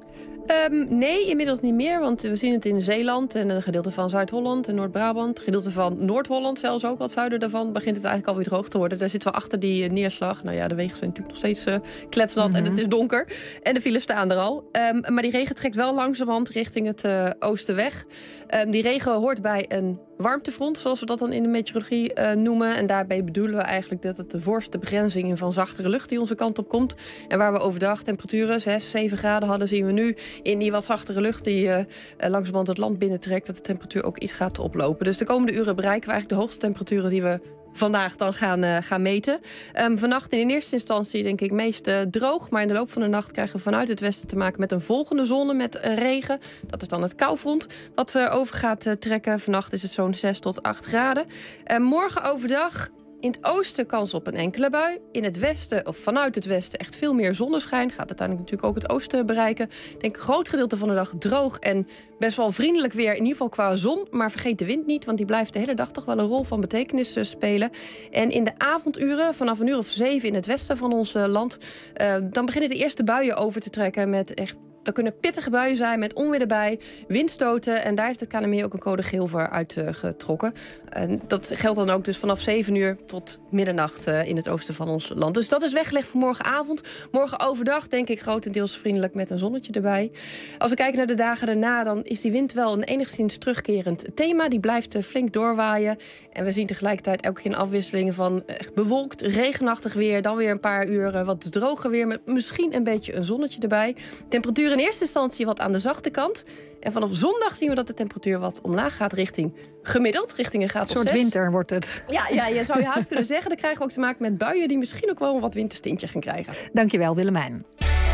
Um, nee, inmiddels niet meer, want we zien het in Zeeland en een gedeelte van Zuid-Holland en Noord-Brabant. Een gedeelte van Noord-Holland zelfs ook, wat zuiden daarvan, begint het eigenlijk alweer droog te worden. Daar zitten we achter die uh, neerslag. Nou ja, de wegen zijn natuurlijk nog steeds uh, kletsnat mm-hmm. en het is donker. En de files staan er al. Um, maar die regen trekt wel langzamerhand richting het uh, oosten weg. Um, die regen hoort bij een warmtefront, zoals we dat dan in de meteorologie uh, noemen. En daarbij bedoelen we eigenlijk dat het de voorste begrenzing in van zachtere lucht die onze kant op komt. En waar we overdag temperaturen zes, zeven graden hadden, zien we nu in die wat zachtere lucht die uh, langzamerhand het land binnentrekt, dat de temperatuur ook iets gaat oplopen. Dus de komende uren bereiken we eigenlijk de hoogste temperaturen die we vandaag dan gaan, uh, gaan meten. Um, vannacht in eerste instantie denk ik meest uh, droog. Maar in de loop van de nacht krijgen we vanuit het westen te maken met een volgende zone met uh, regen. Dat is dan het koufront wat uh, over gaat uh, trekken. Vannacht is het zo'n zes tot acht graden. Uh, morgen overdag in het oosten kans op een enkele bui. In het westen, of vanuit het westen, echt veel meer zonneschijn. Gaat uiteindelijk natuurlijk ook het oosten bereiken. Ik denk een groot gedeelte van de dag droog en best wel vriendelijk weer. In ieder geval qua zon. Maar vergeet de wind niet, want die blijft de hele dag toch wel een rol van betekenis uh, spelen. En in de avonduren, vanaf een uur of zeven in het westen van ons uh, land, Uh, dan beginnen de eerste buien over te trekken met echt. Dat kunnen pittige buien zijn met onweer erbij, windstoten. En daar heeft het K N M I ook een code geel voor uitgetrokken. En dat geldt dan ook dus vanaf zeven uur tot middernacht uh, in het oosten van ons land. Dus dat is weggelegd voor morgenavond. Morgen overdag denk ik grotendeels vriendelijk met een zonnetje erbij. Als we kijken naar de dagen daarna, dan is die wind wel een enigszins terugkerend thema. Die blijft uh, flink doorwaaien. En we zien tegelijkertijd elke keer een afwisseling van echt bewolkt, regenachtig weer. Dan weer een paar uur uh, wat droger weer met misschien een beetje een zonnetje erbij. Temperatuur temperatuur in eerste instantie wat aan de zachte kant. En vanaf zondag zien we dat de temperatuur wat omlaag gaat richting gemiddeld. Richting een graad of Een soort zes. winter wordt het. Ja, ja, je zou je haast kunnen zeggen. Dan krijgen we ook te maken met buien die misschien ook wel een wat winterstintje gaan krijgen. Dankjewel, Willemijn.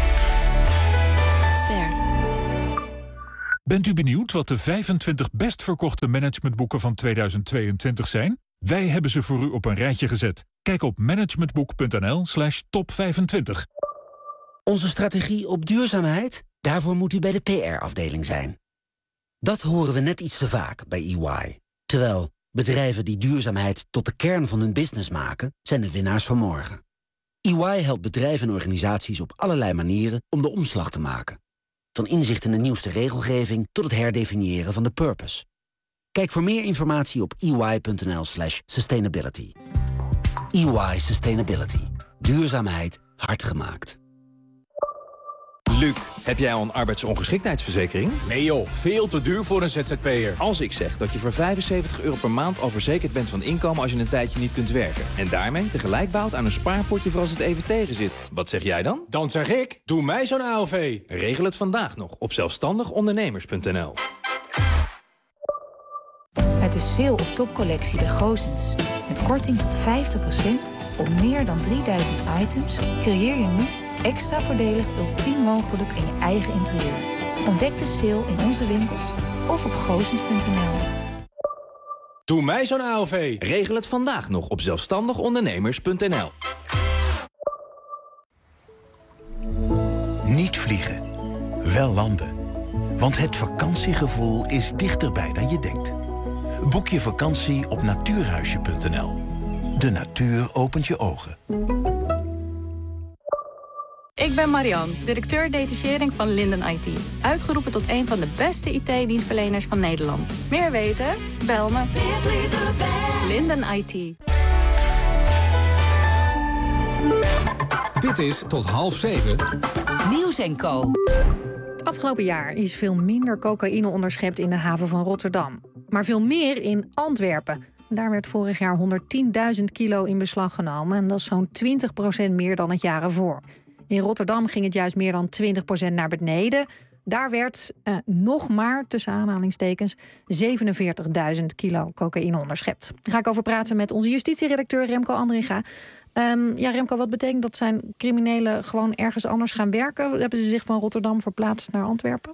Ster. Bent u benieuwd wat de vijfentwintig best verkochte managementboeken van tweeduizend tweeëntwintig zijn? Wij hebben ze voor u op een rijtje gezet. Kijk op managementboek.nl slash top vijfentwintig. Onze strategie op duurzaamheid? Daarvoor moet u bij de P R-afdeling zijn. Dat horen we net iets te vaak bij E Y. Terwijl bedrijven die duurzaamheid tot de kern van hun business maken, zijn de winnaars van morgen. E Y helpt bedrijven en organisaties op allerlei manieren om de omslag te maken. Van inzicht in de nieuwste regelgeving tot het herdefiniëren van de purpose. Kijk voor meer informatie op e y punt n l slash sustainability. E Y Sustainability. Duurzaamheid hard gemaakt. Luc, heb jij al een arbeidsongeschiktheidsverzekering? Nee joh, veel te duur voor een Z Z P'er. Als ik zeg dat je voor vijfenzeventig euro per maand al verzekerd bent van inkomen als je een tijdje niet kunt werken. En daarmee tegelijk bouwt aan een spaarpotje voor als het even tegen zit. Wat zeg jij dan? Dan zeg ik, doe mij zo'n A O V. Regel het vandaag nog op zelfstandig ondernemers punt n l. Het is sale op topcollectie bij Goossens. Met korting tot vijftig procent op meer dan drieduizend items creëer je nu extra voordelig ultiem mogelijk in je eigen interieur. Ontdek de sale in onze winkels of op goossens punt n l. Doe mij zo'n A O V. Regel het vandaag nog op zelfstandig ondernemers punt n l. Niet vliegen, wel landen. Want het vakantiegevoel is dichterbij dan je denkt. Boek je vakantie op natuurhuisje punt n l. De natuur opent je ogen. Ik ben Marianne, directeur detachering van Linden I T. Uitgeroepen tot een van de beste I T-dienstverleners van Nederland. Meer weten? Bel me. Linden I T. Dit is tot half zeven. Nieuws en Co. Het afgelopen jaar is veel minder cocaïne onderschept in de haven van Rotterdam. Maar veel meer in Antwerpen. Daar werd vorig jaar honderdtienduizend kilo in beslag genomen. En dat is zo'n twintig procent meer dan het jaar ervoor. In Rotterdam ging het juist meer dan twintig procent naar beneden. Daar werd eh, nog maar, tussen aanhalingstekens, zevenenveertigduizend kilo cocaïne onderschept. Daar ga ik over praten met onze justitieredacteur Remco Andringa. Um, ja, Remco, wat betekent dat? Zijn criminelen gewoon ergens anders gaan werken? Hebben ze zich van Rotterdam verplaatst naar Antwerpen?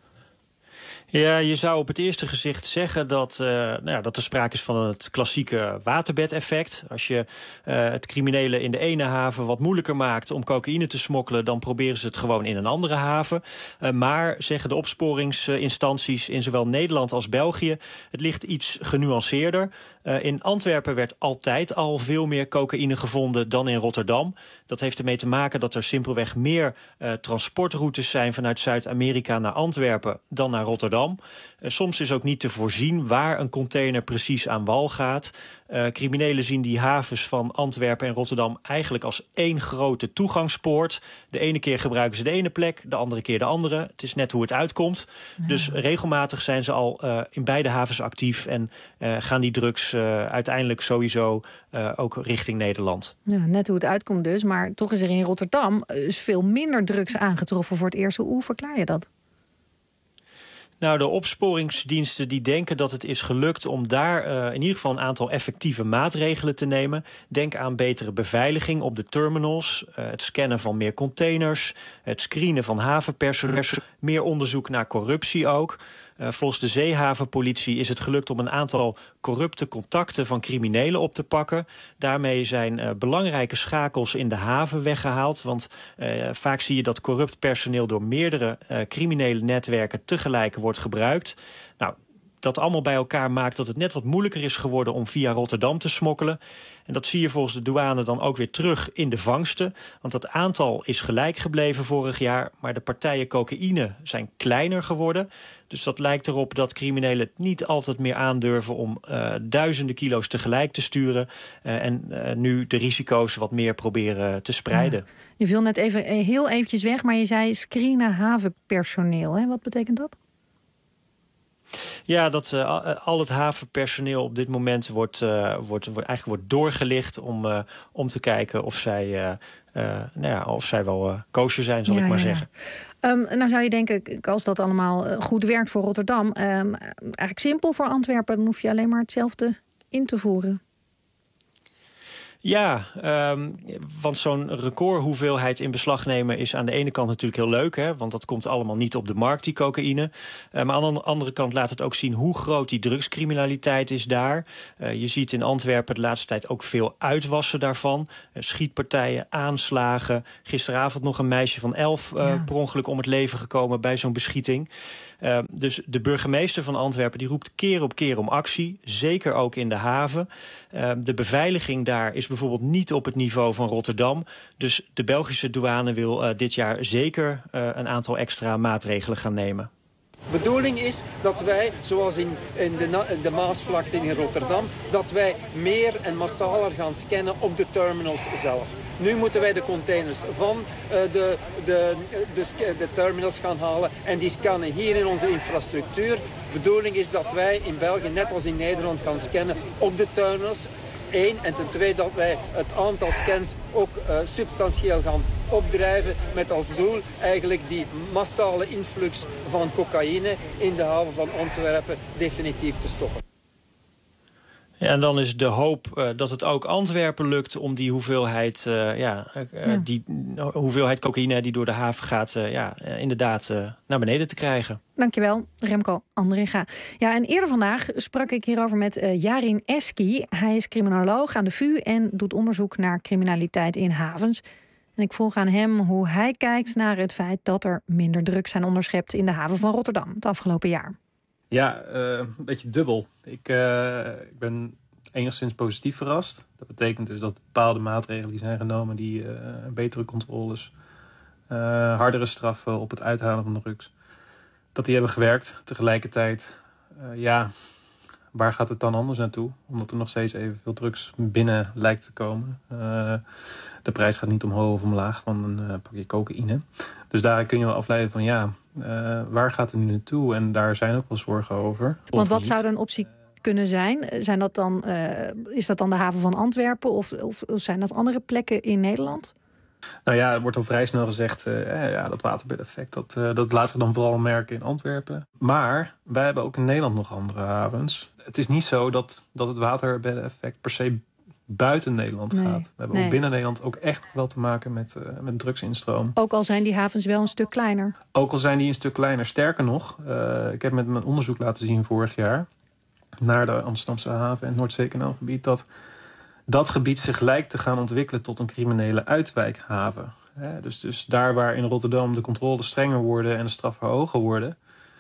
Ja, je zou op het eerste gezicht zeggen dat, uh, nou ja, dat er sprake is van het klassieke waterbedeffect. Als je uh, het criminelen in de ene haven wat moeilijker maakt om cocaïne te smokkelen, dan proberen ze het gewoon in een andere haven. Uh, maar, zeggen de opsporingsinstanties in zowel Nederland als België, het ligt iets genuanceerder. Uh, in Antwerpen werd altijd al veel meer cocaïne gevonden dan in Rotterdam. Dat heeft ermee te maken dat er simpelweg meer uh, transportroutes zijn vanuit Zuid-Amerika naar Antwerpen dan naar Rotterdam. Uh, soms is ook niet te voorzien waar een container precies aan wal gaat. Uh, criminelen zien die havens van Antwerpen en Rotterdam eigenlijk als één grote toegangspoort. De ene keer gebruiken ze de ene plek, de andere keer de andere. Het is net hoe het uitkomt. Ja. Dus regelmatig zijn ze al uh, in beide havens actief en uh, gaan die drugs uh, uiteindelijk sowieso uh, ook richting Nederland. Ja, net hoe het uitkomt dus, maar toch is er in Rotterdam is veel minder drugs aangetroffen voor het eerst. Hoe verklaar je dat? Nou, de opsporingsdiensten die denken dat het is gelukt om daar uh, in ieder geval een aantal effectieve maatregelen te nemen. Denk aan betere beveiliging op de terminals, uh, het scannen van meer containers, het screenen van havenpersoneel, meer onderzoek naar corruptie ook. Uh, volgens de zeehavenpolitie is het gelukt om een aantal corrupte contacten van criminelen op te pakken. Daarmee zijn uh, belangrijke schakels in de haven weggehaald. Want uh, vaak zie je dat corrupt personeel door meerdere uh, criminele netwerken tegelijk wordt gebruikt. Nou, dat allemaal bij elkaar maakt dat het net wat moeilijker is geworden om via Rotterdam te smokkelen. En dat zie je volgens de douane dan ook weer terug in de vangsten. Want dat aantal is gelijk gebleven vorig jaar, maar de partijen cocaïne zijn kleiner geworden. Dus dat lijkt erop dat criminelen het niet altijd meer aandurven om uh, duizenden kilo's tegelijk te sturen. Uh, en uh, nu de risico's wat meer proberen te spreiden. Ja. Je viel net even heel eventjes weg, maar je zei screenen havenpersoneel. Hè? Wat betekent dat? Ja, dat uh, al het havenpersoneel op dit moment wordt, uh, wordt, wordt eigenlijk wordt doorgelicht om, uh, om te kijken of zij, uh, uh, nou ja, of zij wel uh, kosher zijn, zal ja, ik maar ja. zeggen. Um, nou zou je denken, als dat allemaal goed werkt voor Rotterdam, um, eigenlijk simpel voor Antwerpen, dan hoef je alleen maar hetzelfde in te voeren. Ja, um, want zo'n recordhoeveelheid in beslag nemen is aan de ene kant natuurlijk heel leuk, hè, want dat komt allemaal niet op de markt, die cocaïne. Uh, maar aan de andere kant laat het ook zien hoe groot die drugscriminaliteit is daar. Uh, je ziet in Antwerpen de laatste tijd ook veel uitwassen daarvan. Uh, schietpartijen, aanslagen. Gisteravond nog een meisje van elf uh, ja. per ongeluk om het leven gekomen bij zo'n beschieting. Uh, dus de burgemeester van Antwerpen die roept keer op keer om actie. Zeker ook in de haven. Uh, de beveiliging daar is bijvoorbeeld niet op het niveau van Rotterdam. Dus de Belgische douane wil uh, dit jaar zeker uh, een aantal extra maatregelen gaan nemen. De bedoeling is dat wij, zoals in, in, de, in de Maasvlakte in Rotterdam, dat wij meer en massaler gaan scannen op de terminals zelf. Nu moeten wij de containers van uh, de, de, de, de terminals gaan halen en die scannen hier in onze infrastructuur. De bedoeling is dat wij in België, net als in Nederland, gaan scannen op de terminals. Eén. En ten tweede dat wij het aantal scans ook uh, substantieel gaan opdrijven met als doel eigenlijk die massale influx van cocaïne in de haven van Antwerpen definitief te stoppen. Ja, en dan is de hoop uh, dat het ook Antwerpen lukt om die hoeveelheid, uh, ja, uh, ja. die hoeveelheid cocaïne die door de haven gaat, uh, ja, uh, inderdaad uh, naar beneden te krijgen. Dankjewel, Remco Andringa. Ja, en eerder vandaag sprak ik hierover met uh, Yarin Eski. Hij is criminoloog aan de V U en doet onderzoek naar criminaliteit in havens. En ik vroeg aan hem hoe hij kijkt naar het feit dat er minder drugs zijn onderschept in de haven van Rotterdam het afgelopen jaar. Ja, uh, een beetje dubbel. Ik, uh, ik ben enigszins positief verrast. Dat betekent dus dat bepaalde maatregelen die zijn genomen, die uh, betere controles, uh, hardere straffen op het uithalen van drugs, dat die hebben gewerkt. Tegelijkertijd, uh, ja, waar gaat het dan anders naartoe? Omdat er nog steeds evenveel drugs binnen lijkt te komen. Uh, de prijs gaat niet omhoog of omlaag van een uh, pakje cocaïne. Dus daar kun je wel afleiden van ja, uh, waar gaat het nu naartoe? En daar zijn ook wel zorgen over. Want wat zou er een optie kunnen zijn? Zijn dat dan, uh, is dat dan de haven van Antwerpen of, of zijn dat andere plekken in Nederland? Nou ja, er wordt al vrij snel gezegd, uh, ja, dat waterbedeffect, dat, uh, dat laten we dan vooral merken in Antwerpen. Maar wij hebben ook in Nederland nog andere havens. Het is niet zo dat, dat het waterbedeffect per se buiten Nederland nee, gaat. We hebben nee. ook binnen Nederland ook echt wel te maken met, uh, met drugsinstroom. Ook al zijn die havens wel een stuk kleiner? Ook al zijn die een stuk kleiner. Sterker nog, uh, ik heb met mijn onderzoek laten zien vorig jaar naar de Amsterdamse haven en het Noordzeekanaalgebied, dat dat gebied zich lijkt te gaan ontwikkelen tot een criminele uitwijkhaven. He, dus, dus daar waar in Rotterdam de controles strenger worden en de straffen hoger worden,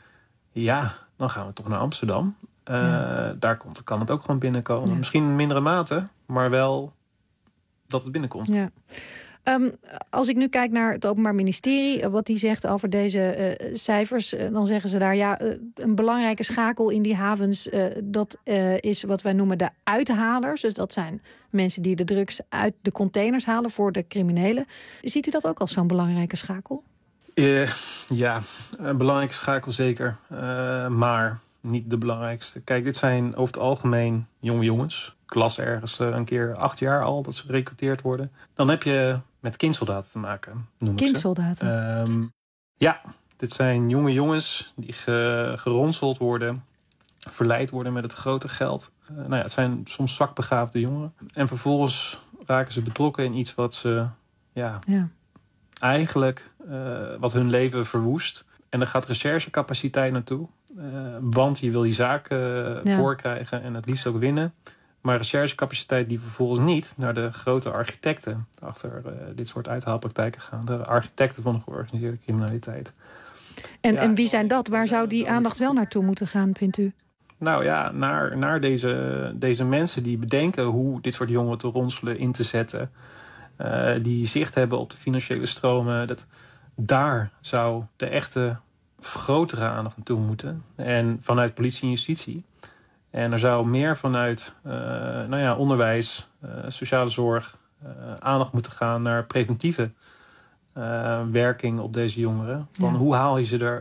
ja, dan gaan we toch naar Amsterdam. Uh, ja. Daar komt, kan het ook gewoon binnenkomen. Ja. Misschien in mindere mate, maar wel dat het binnenkomt. Ja. Um, als ik nu kijk naar het Openbaar Ministerie, wat die zegt over deze uh, cijfers, uh, dan zeggen ze daar ja, uh, een belangrijke schakel in die havens, uh, dat uh, is wat wij noemen de uithalers. Dus dat zijn mensen die de drugs uit de containers halen voor de criminelen. Ziet u dat ook als zo'n belangrijke schakel? Uh, ja, een belangrijke schakel zeker, uh, maar niet de belangrijkste. Kijk, dit zijn over het algemeen jonge jongens. Klas ergens uh, een keer acht jaar al, dat ze gerecruiteerd worden. Dan heb je met kindsoldaten te maken, noem ik ze. Kindsoldaten? Um, ja, dit zijn jonge jongens die ge, geronseld worden, verleid worden met het grote geld. Uh, nou ja, het zijn soms zwakbegaafde jongeren. En vervolgens raken ze betrokken in iets wat ze, ja, ja. eigenlijk, uh, wat hun leven verwoest. En er gaat recherchecapaciteit naartoe. Uh, want je wil die zaak uh, ja. voorkrijgen en het liefst ook winnen. Maar recherchecapaciteit die vervolgens niet naar de grote architecten achter uh, dit soort uithaalpraktijken gaan. De architecten van de georganiseerde criminaliteit. En, ja, en wie zijn dat? Waar zou die aandacht wel naartoe moeten gaan, vindt u? Nou ja, naar, naar deze, deze mensen die bedenken hoe dit soort jongeren te ronselen in te zetten. Uh, die zicht hebben op de financiële stromen. Dat, daar zou de echte grotere aandacht naartoe moeten. En vanuit politie en justitie. En er zou meer vanuit uh, nou ja, onderwijs, uh, sociale zorg, uh, aandacht moeten gaan naar preventieve uh, werking op deze jongeren. Van ja. Hoe haal je ze er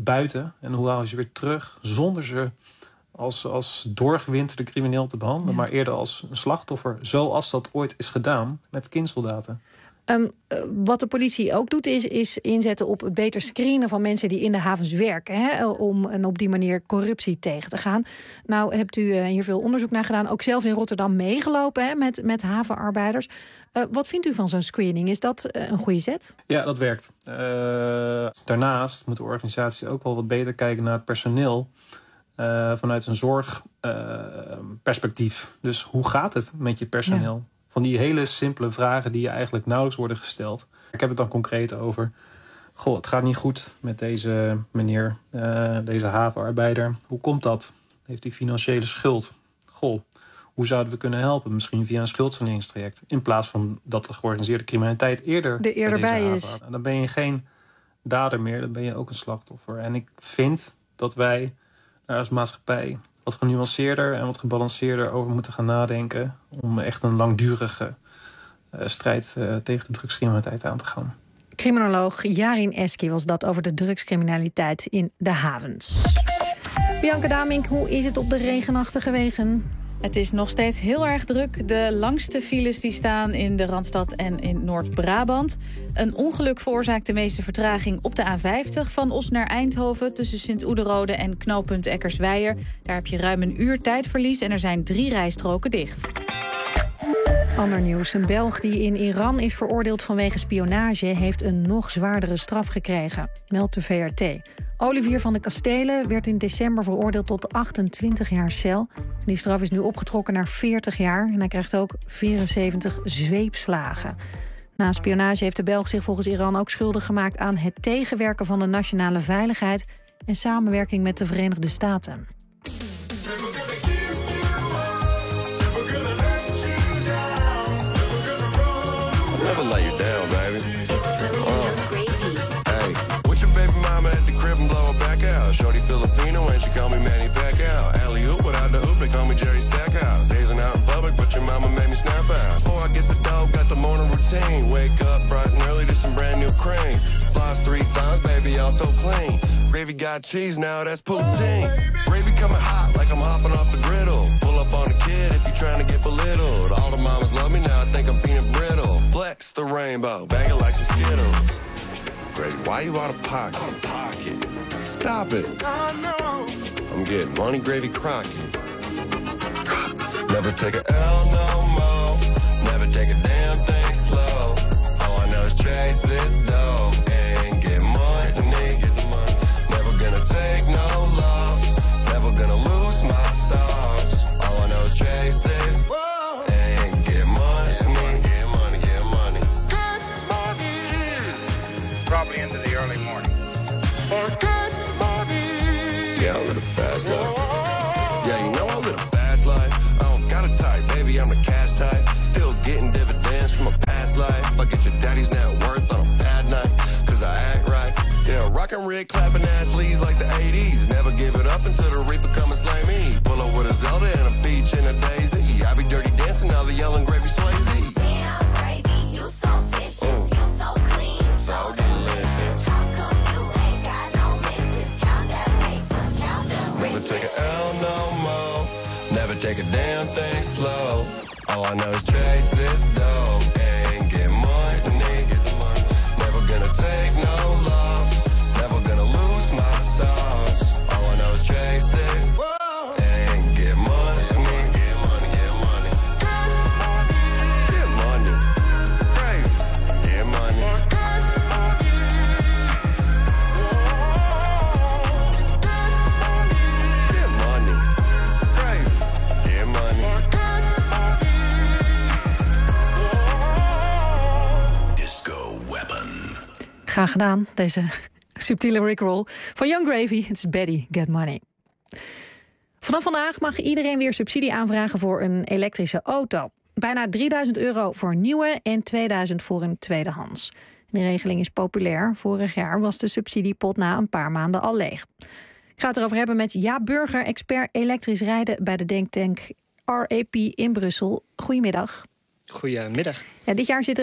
buiten en hoe haal je ze weer terug zonder ze als, als doorgewinterde crimineel te behandelen, ja. maar eerder als een slachtoffer, zoals dat ooit is gedaan met kindsoldaten. Um, uh, wat de politie ook doet, is, is inzetten op het beter screenen van mensen die in de havens werken. Hè, om en op die manier corruptie tegen te gaan. Nou hebt u uh, hier veel onderzoek naar gedaan. Ook zelf in Rotterdam meegelopen hè, met, met havenarbeiders. Uh, wat vindt u van zo'n screening? Is dat uh, een goede zet? Ja, dat werkt. Uh, daarnaast moeten organisaties ook wel wat beter kijken naar het personeel. Uh, vanuit een zorgperspectief. Uh, dus hoe gaat het met je personeel? Ja. Van die hele simpele vragen die je eigenlijk nauwelijks worden gesteld. Ik heb het dan concreet over. Goh, het gaat niet goed met deze meneer, uh, deze havenarbeider. Hoe komt dat? Heeft hij financiële schuld? Goh, hoe zouden we kunnen helpen? Misschien via een schuldsaneringstraject. In plaats van dat de georganiseerde criminaliteit eerder, de eerder bij, bij is. Haven. Dan ben je geen dader meer, dan ben je ook een slachtoffer. En ik vind dat wij daar als maatschappij wat genuanceerder en wat gebalanceerder over moeten gaan nadenken om echt een langdurige uh, strijd uh, tegen de drugscriminaliteit aan te gaan. Criminoloog Jarin Eski was dat over de drugscriminaliteit in de havens. Bianca Damink, hoe is het op de regenachtige wegen? Het is nog steeds heel erg druk. De langste files die staan in de Randstad en in Noord-Brabant. Een ongeluk veroorzaakt de meeste vertraging op de A vijftig... van Os naar Eindhoven tussen Sint-Oederode en knooppunt Eckersweijer. Daar heb je ruim een uur tijdverlies en er zijn drie rijstroken dicht. Ander nieuws. Een Belg die in Iran is veroordeeld vanwege spionage heeft een nog zwaardere straf gekregen, meldt de V R T. Olivier van de Kastelen werd in december veroordeeld tot achtentwintig jaar cel. Die straf is nu opgetrokken naar veertig jaar en hij krijgt ook vierenzeventig zweepslagen. Na spionage heeft de Belg zich volgens Iran ook schuldig gemaakt aan het tegenwerken van de nationale veiligheid en samenwerking met de Verenigde Staten. Never lay you down, baby. Uh, hey, with your baby mama at the crib and blow her back out. Shorty Filipino and she call me Manny Pacquiao. Alley oop without the hoop, they call me Jerry Stackhouse. Dazing out in public, but your mama made me snap out. Before I get the dog, got the morning routine. Wake up bright and early to some brand new cream. Floss three times, baby, I'm so clean. Gravy got cheese now, that's poutine. Gravy coming hot like I'm hopping off the griddle. Pull up on the kid if you trying to get belittled. All the mamas love me now, I think I'm peanut brittle. Flex the rainbow, bang it like some Skittles. Gravy, why you out of pocket? Out of pocket. Stop it. I know. I'm getting money, Gravy Crockett. Never take a L no more. Never take a damn thing slow. All I know is chase this dough and get money. Never gonna take no loss. Never gonna lose my sauce. All I know is chase this and get money. Get money, get money. Get money. Probably into the early morning. Get money. Yeah, I live a fast life. Yeah, you know I live a fast life. I don't got a type, baby, I'm the cash type. Still getting dividends from a past life. I get your daddy's net worth on a bad night, cause I act right. Yeah, rockin' rig, clapping ass leads like the eighties. Never give it up until the reaper come and slay me. Pull up with a Zelda and a peach and a daisy. I be dirty dancing, now the yelling Gravy Swayze. Damn, Gravy, you so vicious, you so clean, so delicious. How come you ain't got no misses? Count that paper, count that Never take a L no more. Never take a damn thing slow. All I know is chase this dough and get money. Never gonna take no loss. Never gonna lose my sauce. All I know is chase this and get money. Get money, get money. Get money. Great. Get money. Get money. Great. Get money. Disco Weapon. Graag gedaan, deze subtiele rickroll van Young Gravy. Het is Betty, Get Money. Vanaf vandaag mag iedereen weer subsidie aanvragen voor een elektrische auto. Bijna drieduizend euro voor een nieuwe en tweeduizend voor een tweedehands. De regeling is populair. Vorig jaar was de subsidiepot na een paar maanden al leeg. Ik ga het erover hebben met Jaap Burger, expert elektrisch rijden bij de denktank R A P in Brussel. Goedemiddag. Goedemiddag. Ja, dit jaar zit er uh,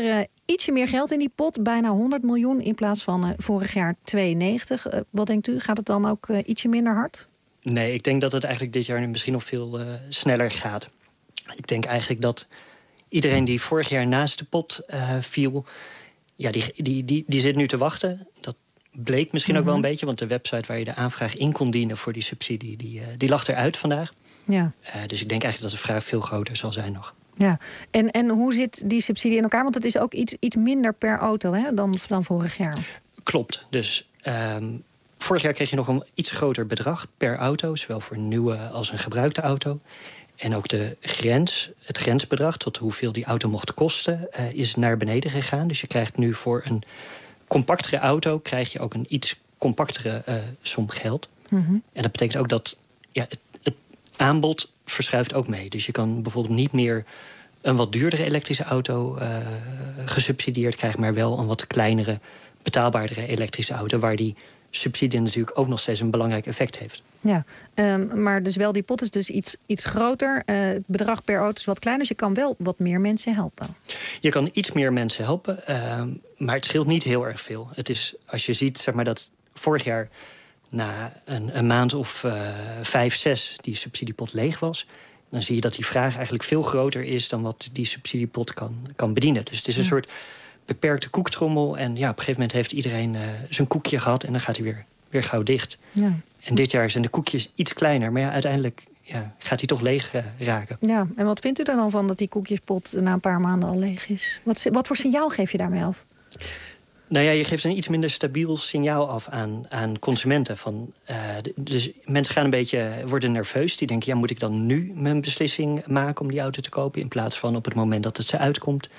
ietsje meer geld in die pot. Bijna honderd miljoen in plaats van uh, vorig jaar tweeënnegentig. Uh, wat denkt u? Gaat het dan ook uh, ietsje minder hard? Nee, ik denk dat het eigenlijk dit jaar misschien nog veel uh, sneller gaat. Ik denk eigenlijk dat iedereen die vorig jaar naast de pot uh, viel... ja, die, die, die, die zit nu te wachten. Dat bleek misschien mm-hmm. ook wel een beetje... want de website waar je de aanvraag in kon dienen voor die subsidie... die, uh, die lag eruit vandaag. Ja. Uh, dus ik denk eigenlijk dat de vraag veel groter zal zijn nog. Ja, en, en hoe zit die subsidie in elkaar? Want het is ook iets, iets minder per auto hè, dan, dan vorig jaar. Klopt. Dus um, vorig jaar kreeg je nog een iets groter bedrag per auto... zowel voor een nieuwe als een gebruikte auto... En ook de grens, het grensbedrag tot hoeveel die auto mocht kosten... Uh, is naar beneden gegaan. Dus je krijgt nu voor een compactere auto... krijg je ook een iets compactere uh, som geld. Mm-hmm. En dat betekent ook dat ja, het, het aanbod verschuift ook mee. Dus je kan bijvoorbeeld niet meer een wat duurdere elektrische auto uh, gesubsidieerd krijgen... maar wel een wat kleinere, betaalbaardere elektrische auto... waar die subsidie natuurlijk ook nog steeds een belangrijk effect heeft. Ja, um, maar dus wel die pot is dus iets, iets groter. Uh, het bedrag per auto is wat kleiner, dus je kan wel wat meer mensen helpen. Je kan iets meer mensen helpen, uh, maar het scheelt niet heel erg veel. Het is, als je ziet zeg maar, dat vorig jaar na een, een maand of uh, vijf, zes die subsidiepot leeg was... dan zie je dat die vraag eigenlijk veel groter is dan wat die subsidiepot kan, kan bedienen. Dus het is een ja. soort beperkte koektrommel. En ja, op een gegeven moment heeft iedereen uh, zijn koekje gehad... en dan gaat hij weer, weer gauw dicht. Ja. En dit jaar zijn de koekjes iets kleiner. Maar ja, uiteindelijk ja, gaat hij toch leeg uh, raken. Ja, en wat vindt u er dan van dat die koekjespot na een paar maanden al leeg is? Wat, wat voor signaal geef je daarmee af? Nou ja, je geeft een iets minder stabiel signaal af aan, aan consumenten. Van, uh, dus mensen gaan een beetje worden nerveus. Die denken, ja, moet ik dan nu mijn beslissing maken om die auto te kopen... in plaats van op het moment dat het ze uitkomt...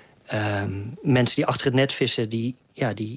Um, mensen die achter het net vissen, die, ja, die,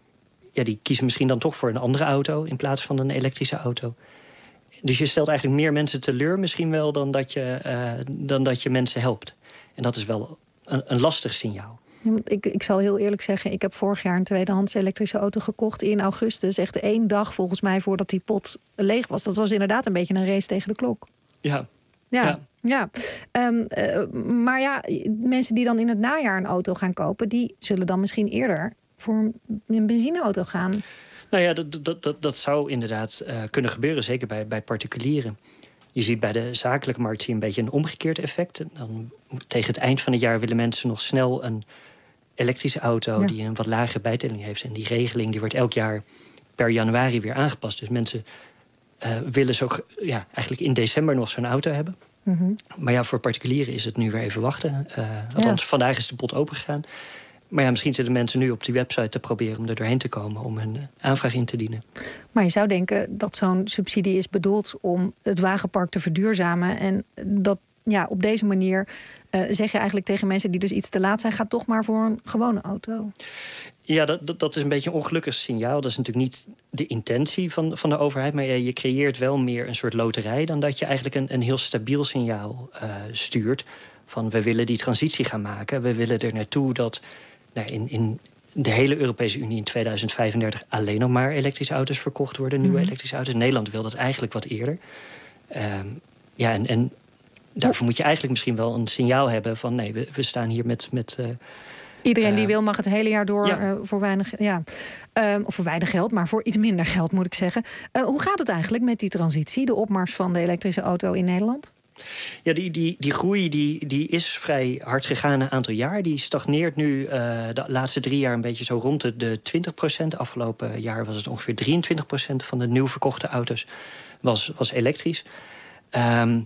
ja, die kiezen misschien dan toch voor een andere auto... in plaats van een elektrische auto. Dus je stelt eigenlijk meer mensen teleur misschien wel... dan dat je, uh, dan dat je mensen helpt. En dat is wel een, een lastig signaal. Ik, ik zal heel eerlijk zeggen, ik heb vorig jaar een tweedehands elektrische auto gekocht in augustus. Echt één dag volgens mij voordat die pot leeg was. Dat was inderdaad een beetje een race tegen de klok. Ja. Ja. ja. Ja, um, uh, maar ja, mensen die dan in het najaar een auto gaan kopen... die zullen dan misschien eerder voor een benzineauto gaan. Nou ja, dat, dat, dat, dat zou inderdaad uh, kunnen gebeuren, zeker bij, bij particulieren. Je ziet bij de zakelijke markt zie je een beetje een omgekeerd effect. Dan, tegen het eind van het jaar willen mensen nog snel een elektrische auto... Ja. die een wat lagere bijtelling heeft. En die regeling die wordt elk jaar per januari weer aangepast. Dus mensen uh, willen zo, ja, eigenlijk in december nog zo'n auto hebben... Mm-hmm. Maar ja, voor particulieren is het nu weer even wachten. Uh, althans, ja. Vandaag is de pot opengegaan. Maar ja, misschien zitten mensen nu op die website te proberen... om er doorheen te komen om hun aanvraag in te dienen. Maar je zou denken dat zo'n subsidie is bedoeld... om het wagenpark te verduurzamen. En dat ja, op deze manier uh, zeg je eigenlijk tegen mensen... die dus iets te laat zijn, ga toch maar voor een gewone auto. Ja, dat, dat, dat is een beetje een ongelukkig signaal. Dat is natuurlijk niet de intentie van, van de overheid... maar je, je creëert wel meer een soort loterij... dan dat je eigenlijk een, een heel stabiel signaal uh, stuurt... van we willen die transitie gaan maken. We willen er naartoe dat nou, in, in de hele Europese Unie... in tweeduizend vijfendertig alleen nog maar elektrische auto's verkocht worden. Nieuwe mm-hmm. elektrische auto's. Nederland wil dat eigenlijk wat eerder. Um, ja, en, en daarvoor moet je eigenlijk misschien wel een signaal hebben... van nee, we, we staan hier met... met uh, Iedereen die wil mag het hele jaar door ja. uh, voor weinig, ja, uh, of voor weinig geld, maar voor iets minder geld moet ik zeggen. Uh, hoe gaat het eigenlijk met die transitie, de opmars van de elektrische auto in Nederland? Ja, die, die, die groei die, die is vrij hard gegaan een aantal jaar. Die stagneert nu uh, de laatste drie jaar een beetje zo rond de, de twintig procent. Afgelopen jaar was het ongeveer drieëntwintig procent van de nieuw verkochte auto's was, was elektrisch. Um,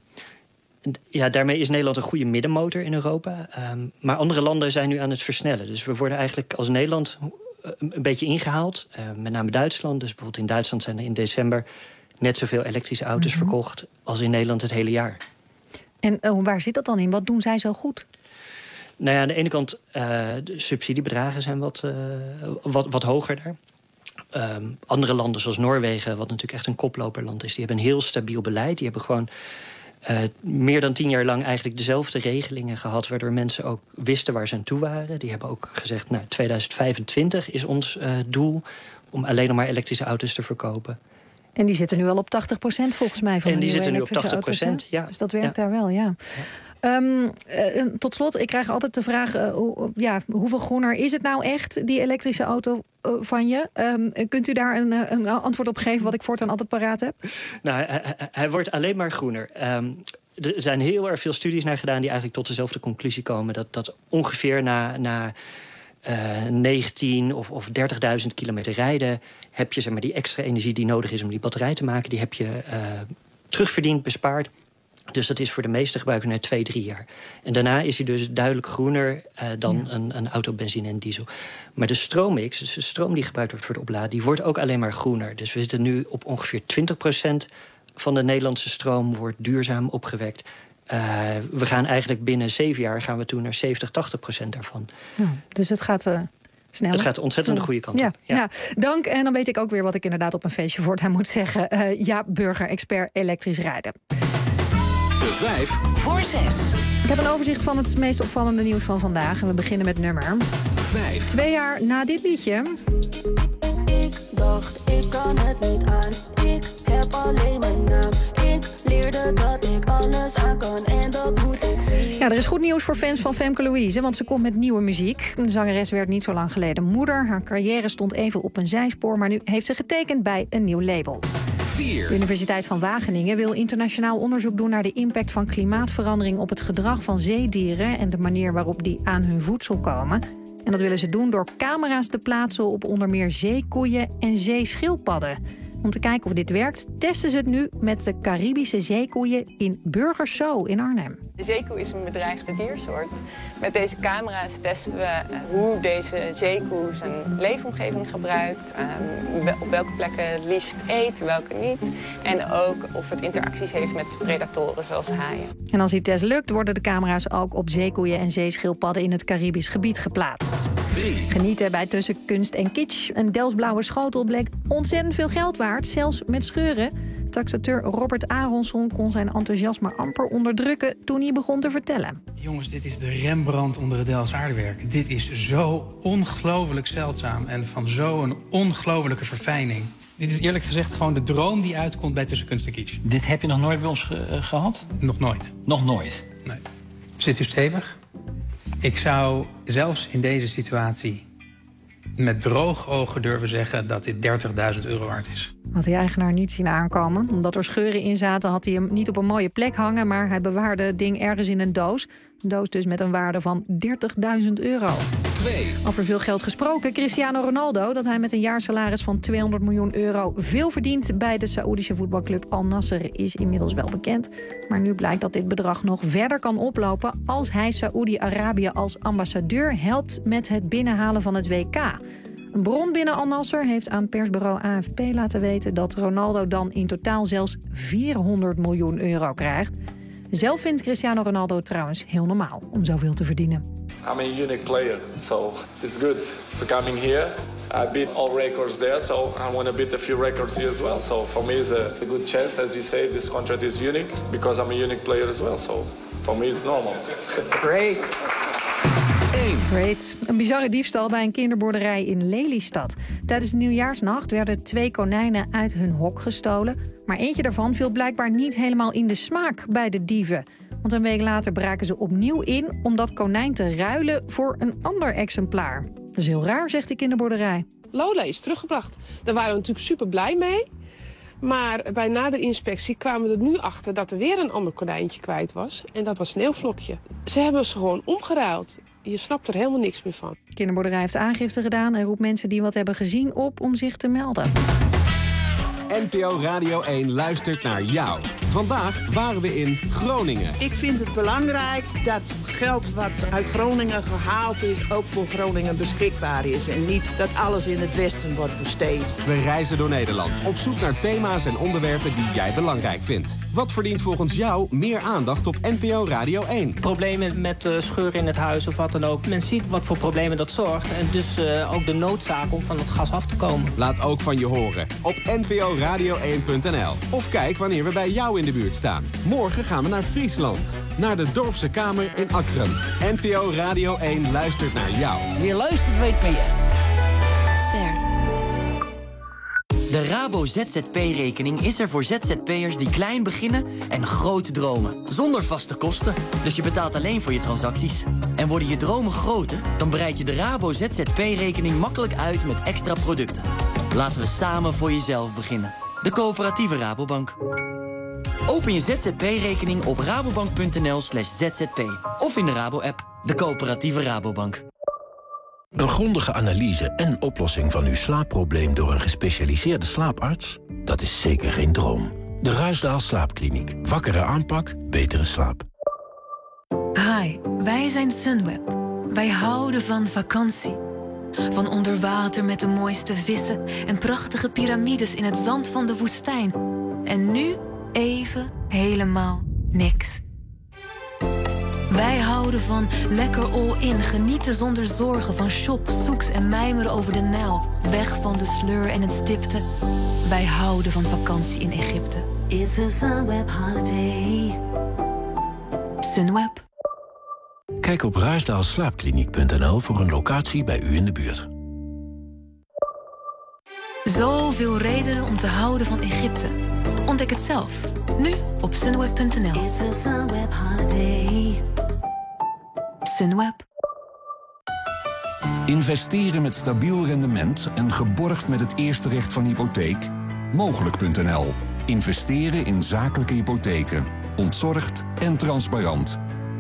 Ja, daarmee is Nederland een goede middenmotor in Europa. Um, maar andere landen zijn nu aan het versnellen. Dus we worden eigenlijk als Nederland een beetje ingehaald. Uh, met name Duitsland. Dus bijvoorbeeld in Duitsland zijn er in december... net zoveel elektrische auto's mm-hmm. verkocht als in Nederland het hele jaar. En uh, waar zit dat dan in? Wat doen zij zo goed? Nou ja, aan de ene kant, uh, de subsidiebedragen zijn wat, uh, wat, wat hoger daar. Um, andere landen zoals Noorwegen, wat natuurlijk echt een koploperland is... die hebben een heel stabiel beleid. Die hebben gewoon... Uh, meer dan tien jaar lang eigenlijk dezelfde regelingen gehad... waardoor mensen ook wisten waar ze aan toe waren. Die hebben ook gezegd, nou, tweeduizend vijfentwintig is ons uh, doel... om alleen nog maar elektrische auto's te verkopen. En die zitten nu al op tachtig procent volgens mij van en de die nieuwe zitten nu op elektrische tachtig procent, auto's, ja. Dus dat werkt ja. daar wel, ja. Um, uh, tot slot, ik krijg altijd de vraag... Uh, hoe, ja, hoeveel groener is het nou echt, die elektrische auto uh, van je? Um, kunt u daar een, een antwoord op geven wat ik voortaan altijd paraat heb? Nou, hij, hij, hij wordt alleen maar groener. Um, er zijn heel erg veel studies naar gedaan die eigenlijk tot dezelfde conclusie komen. Dat, dat ongeveer na, na uh, negentien of, of dertigduizend kilometer rijden... heb je zeg maar, die extra energie die nodig is om die batterij te maken... die heb je uh, terugverdiend, bespaard. Dus dat is voor de meeste gebruikers na twee, drie jaar. En daarna is hij dus duidelijk groener uh, dan ja. een, een auto, benzine en diesel. Maar de stroommix, dus de stroom die gebruikt wordt voor het opladen... die wordt ook alleen maar groener. Dus we zitten nu op ongeveer twintig procent van de Nederlandse stroom... wordt duurzaam opgewekt. Uh, we gaan eigenlijk binnen zeven jaar gaan we toe naar zeventig, tachtig procent daarvan. Ja, dus het gaat... Uh... Sneller. Het gaat ontzettend de goede kant ja, op. Ja. Ja, dank. En dan weet ik ook weer wat ik inderdaad op een feestje voortaan moet zeggen. Uh, ja, burger-expert elektrisch rijden. De vijf voor zes. Ik heb een overzicht van het meest opvallende nieuws van vandaag. En we beginnen met nummer vijf. Twee jaar na dit liedje. Ik dacht, ik kan het niet aan. Ik heb alleen mijn naam. Ik leerde dat ik alles aan kan en dat moet ik vieren. Ja, er is goed nieuws voor fans van Femke Louise, want ze komt met nieuwe muziek. De zangeres werd niet zo lang geleden moeder. Haar carrière stond even op een zijspoor, maar nu heeft ze getekend bij een nieuw label. vier. De Universiteit van Wageningen wil internationaal onderzoek doen naar de impact van klimaatverandering op het gedrag van zeedieren en de manier waarop die aan hun voedsel komen. En dat willen ze doen door camera's te plaatsen op onder meer zeekoeien en zeeschildpadden. Om te kijken of dit werkt, testen ze het nu met de Caribische zeekoeien in Burgers Zoo in Arnhem. De zeekoe is een bedreigde diersoort. Met deze camera's testen we hoe deze zeekoe zijn leefomgeving gebruikt, op welke plekken het liefst eet, welke niet. En ook of het interacties heeft met predatoren zoals haaien. En als die test lukt, worden de camera's ook op zeekoeien en zeeschildpadden in het Caribisch gebied geplaatst. drie. Genieten bij tussen kunst en kitsch. Een Delftsblauwe schotel bleek ontzettend veel geld waard, zelfs met scheuren. Taxateur Robert Aronson kon zijn enthousiasme amper onderdrukken toen hij begon te vertellen. Jongens, dit is de Rembrandt onder het Delfts aardewerk. Dit is zo ongelooflijk zeldzaam en van zo'n ongelofelijke verfijning. Dit is eerlijk gezegd gewoon de droom die uitkomt bij Tussen Kunst en Kitsch. Dit heb je nog nooit bij ons ge- uh, gehad? Nog nooit. Nog nooit? Nee. Zit u stevig? Ik zou zelfs in deze situatie met droog ogen durven zeggen dat dit dertigduizend euro waard is. Had die eigenaar niet zien aankomen. Omdat er scheuren in zaten had hij hem niet op een mooie plek hangen, maar hij bewaarde het ding ergens in een doos. Een doos dus met een waarde van dertigduizend euro. twee. Over veel geld gesproken, Cristiano Ronaldo, dat hij met een jaarsalaris van tweehonderd miljoen euro veel verdient bij de Saoedische voetbalclub Al Nasser, is inmiddels wel bekend. Maar nu blijkt dat dit bedrag nog verder kan oplopen als hij Saoedi-Arabië als ambassadeur helpt met het binnenhalen van het W K. Een bron binnen Al Nasser heeft aan persbureau A F P laten weten dat Ronaldo dan in totaal zelfs vierhonderd miljoen euro krijgt. Zelf vindt Cristiano Ronaldo trouwens heel normaal om zoveel te verdienen. I'm a unique player, so it's good to coming here. I beat all records there, so I want to beat a few records here as well. So for me, it's a, a good chance. As you say, this contract is unique because I'm a unique player as well. So for me, it's normal. Great. Great. Een bizarre diefstal bij een kinderboerderij in Lelystad. Tijdens de nieuwjaarsnacht werden twee konijnen uit hun hok gestolen. Maar eentje daarvan viel blijkbaar niet helemaal in de smaak bij de dieven. Want een week later braken ze opnieuw in om dat konijn te ruilen voor een ander exemplaar. Dat is heel raar, zegt de kinderboerderij. Lola is teruggebracht. Daar waren we natuurlijk super blij mee. Maar bij nader inspectie kwamen we er nu achter dat er weer een ander konijntje kwijt was. En dat was Sneeuwvlokje. Ze hebben ze gewoon omgeruild. Je snapt er helemaal niks meer van. De kinderboerderij heeft aangifte gedaan en roept mensen die wat hebben gezien op om zich te melden. N P O Radio één luistert naar jou. Vandaag waren we in Groningen. Ik vind het belangrijk dat geld wat uit Groningen gehaald is ook voor Groningen beschikbaar is. En niet dat alles in het westen wordt besteed. We reizen door Nederland op zoek naar thema's en onderwerpen die jij belangrijk vindt. Wat verdient volgens jou meer aandacht op N P O Radio één? Problemen met uh, scheuren in het huis of wat dan ook. Men ziet wat voor problemen dat zorgt. En dus uh, ook de noodzaak om van het gas af te komen. Laat ook van je horen op n p o radio één punt n l. Of kijk wanneer we bij jou in de buurt staan. Morgen gaan we naar Friesland. Naar de Dorpse Kamer in Akkeren. N P O Radio één luistert naar jou. Wie luistert weet meer. Ster. De Rabo Z Z P-rekening is er voor Z Z P'ers die klein beginnen en groot dromen. Zonder vaste kosten. Dus je betaalt alleen voor je transacties. En worden je dromen groter, dan breid je de Rabo Z Z P-rekening makkelijk uit met extra producten. Laten we samen voor jezelf beginnen. De coöperatieve Rabobank. Open je Z Z P-rekening op rabobank.nl slash zzp. Of in de Rabo-app. De coöperatieve Rabobank. Een grondige analyse en oplossing van uw slaapprobleem door een gespecialiseerde slaaparts? Dat is zeker geen droom. De Ruisdaal Slaapkliniek. Wakkere aanpak, betere slaap. Hi, wij zijn Sunweb. Wij houden van vakantie. Van onder water met de mooiste vissen en prachtige piramides in het zand van de woestijn. En nu even helemaal niks. Wij houden van lekker all-in, genieten zonder zorgen van shop, zoeks en mijmeren over de Nijl. Weg van de sleur en het stipte. Wij houden van vakantie in Egypte. It's a Sunweb holiday. Sunweb. Kijk op ruisdaalslaapkliniek punt n l voor een locatie bij u in de buurt. Zoveel redenen om te houden van Egypte. Ontdek het zelf. Nu op sunweb punt n l. It's a Sunweb holiday. Sunweb. Investeren met stabiel rendement en geborgd met het eerste recht van hypotheek? Mogelijk punt n l. Investeren in zakelijke hypotheken. Ontzorgd en transparant.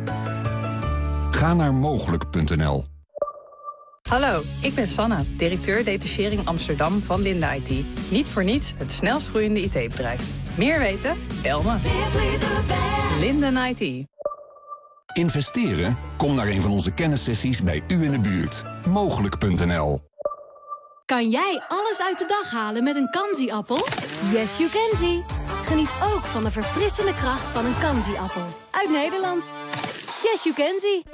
Ga naar mogelijk punt n l. Hallo, ik ben Sanna, directeur detachering Amsterdam van Linde I T. Niet voor niets het snelst groeiende I T-bedrijf. Meer weten? Bel me. Linde I T. Investeren? Kom naar een van onze kennissessies bij u in de buurt. Mogelijk punt n l. Kan jij alles uit de dag halen met een Kanzi-appel? Yes, you can see. Geniet ook van de verfrissende kracht van een Kanzi-appel. Uit Nederland. Yes, you can see.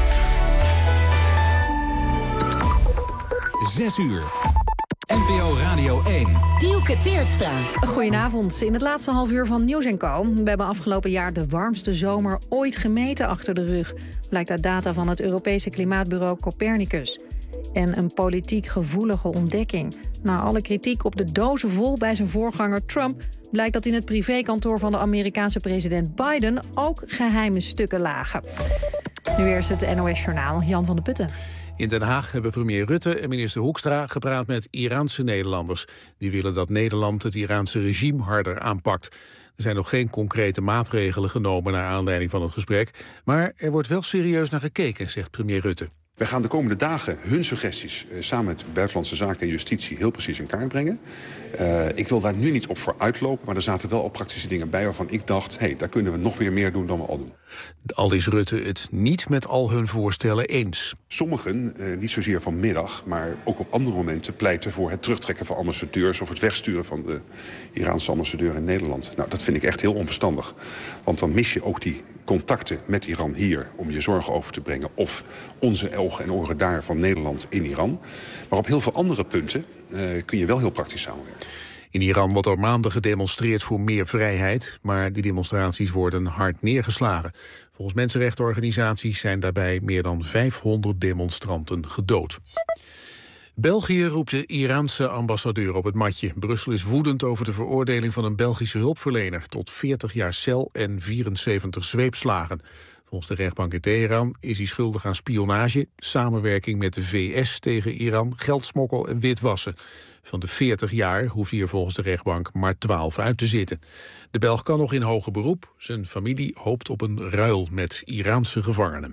Zes uur. N P O Radio één. Dielke Teertstra. Goedenavond. In het laatste half uur van Nieuws en Co. We hebben afgelopen jaar de warmste zomer ooit gemeten achter de rug. Blijkt uit data van het Europese klimaatbureau Copernicus. En een politiek gevoelige ontdekking. Na alle kritiek op de dozen vol bij zijn voorganger Trump blijkt dat in het privékantoor van de Amerikaanse president Biden ook geheime stukken lagen. Nu eerst het N O S-journaal. Jan van de Putten. In Den Haag hebben premier Rutte en minister Hoekstra gepraat met Iraanse Nederlanders. Die willen dat Nederland het Iraanse regime harder aanpakt. Er zijn nog geen concrete maatregelen genomen naar aanleiding van het gesprek. Maar er wordt wel serieus naar gekeken, zegt premier Rutte. Wij gaan de komende dagen hun suggesties uh, samen met Buitenlandse Zaken en Justitie heel precies in kaart brengen. Uh, ik wil daar nu niet op voor uitlopen, maar er zaten wel al praktische dingen bij waarvan ik dacht, hé, hey, daar kunnen we nog weer meer doen dan we al doen. Al is Rutte het niet met al hun voorstellen eens. Sommigen, uh, niet zozeer vanmiddag, maar ook op andere momenten pleiten voor het terugtrekken van ambassadeurs of het wegsturen van de Iraanse ambassadeur in Nederland. Nou, dat vind ik echt heel onverstandig. Want dan mis je ook die contacten met Iran hier om je zorgen over te brengen of onze ogen en oren daar van Nederland in Iran. Maar op heel veel andere punten uh, kun je wel heel praktisch samenwerken. In Iran wordt al maanden gedemonstreerd voor meer vrijheid, maar die demonstraties worden hard neergeslagen. Volgens mensenrechtenorganisaties zijn daarbij meer dan vijfhonderd demonstranten gedood. België roept de Iraanse ambassadeur op het matje. Brussel is woedend over de veroordeling van een Belgische hulpverlener tot veertig jaar cel en vierenzeventig zweepslagen. Volgens de rechtbank in Teheran is hij schuldig aan spionage, samenwerking met de V S tegen Iran, geldsmokkel en witwassen. Van de veertig jaar hoeft hij er volgens de rechtbank maar twaalf uit te zitten. De Belg kan nog in hoger beroep. Zijn familie hoopt op een ruil met Iraanse gevangenen.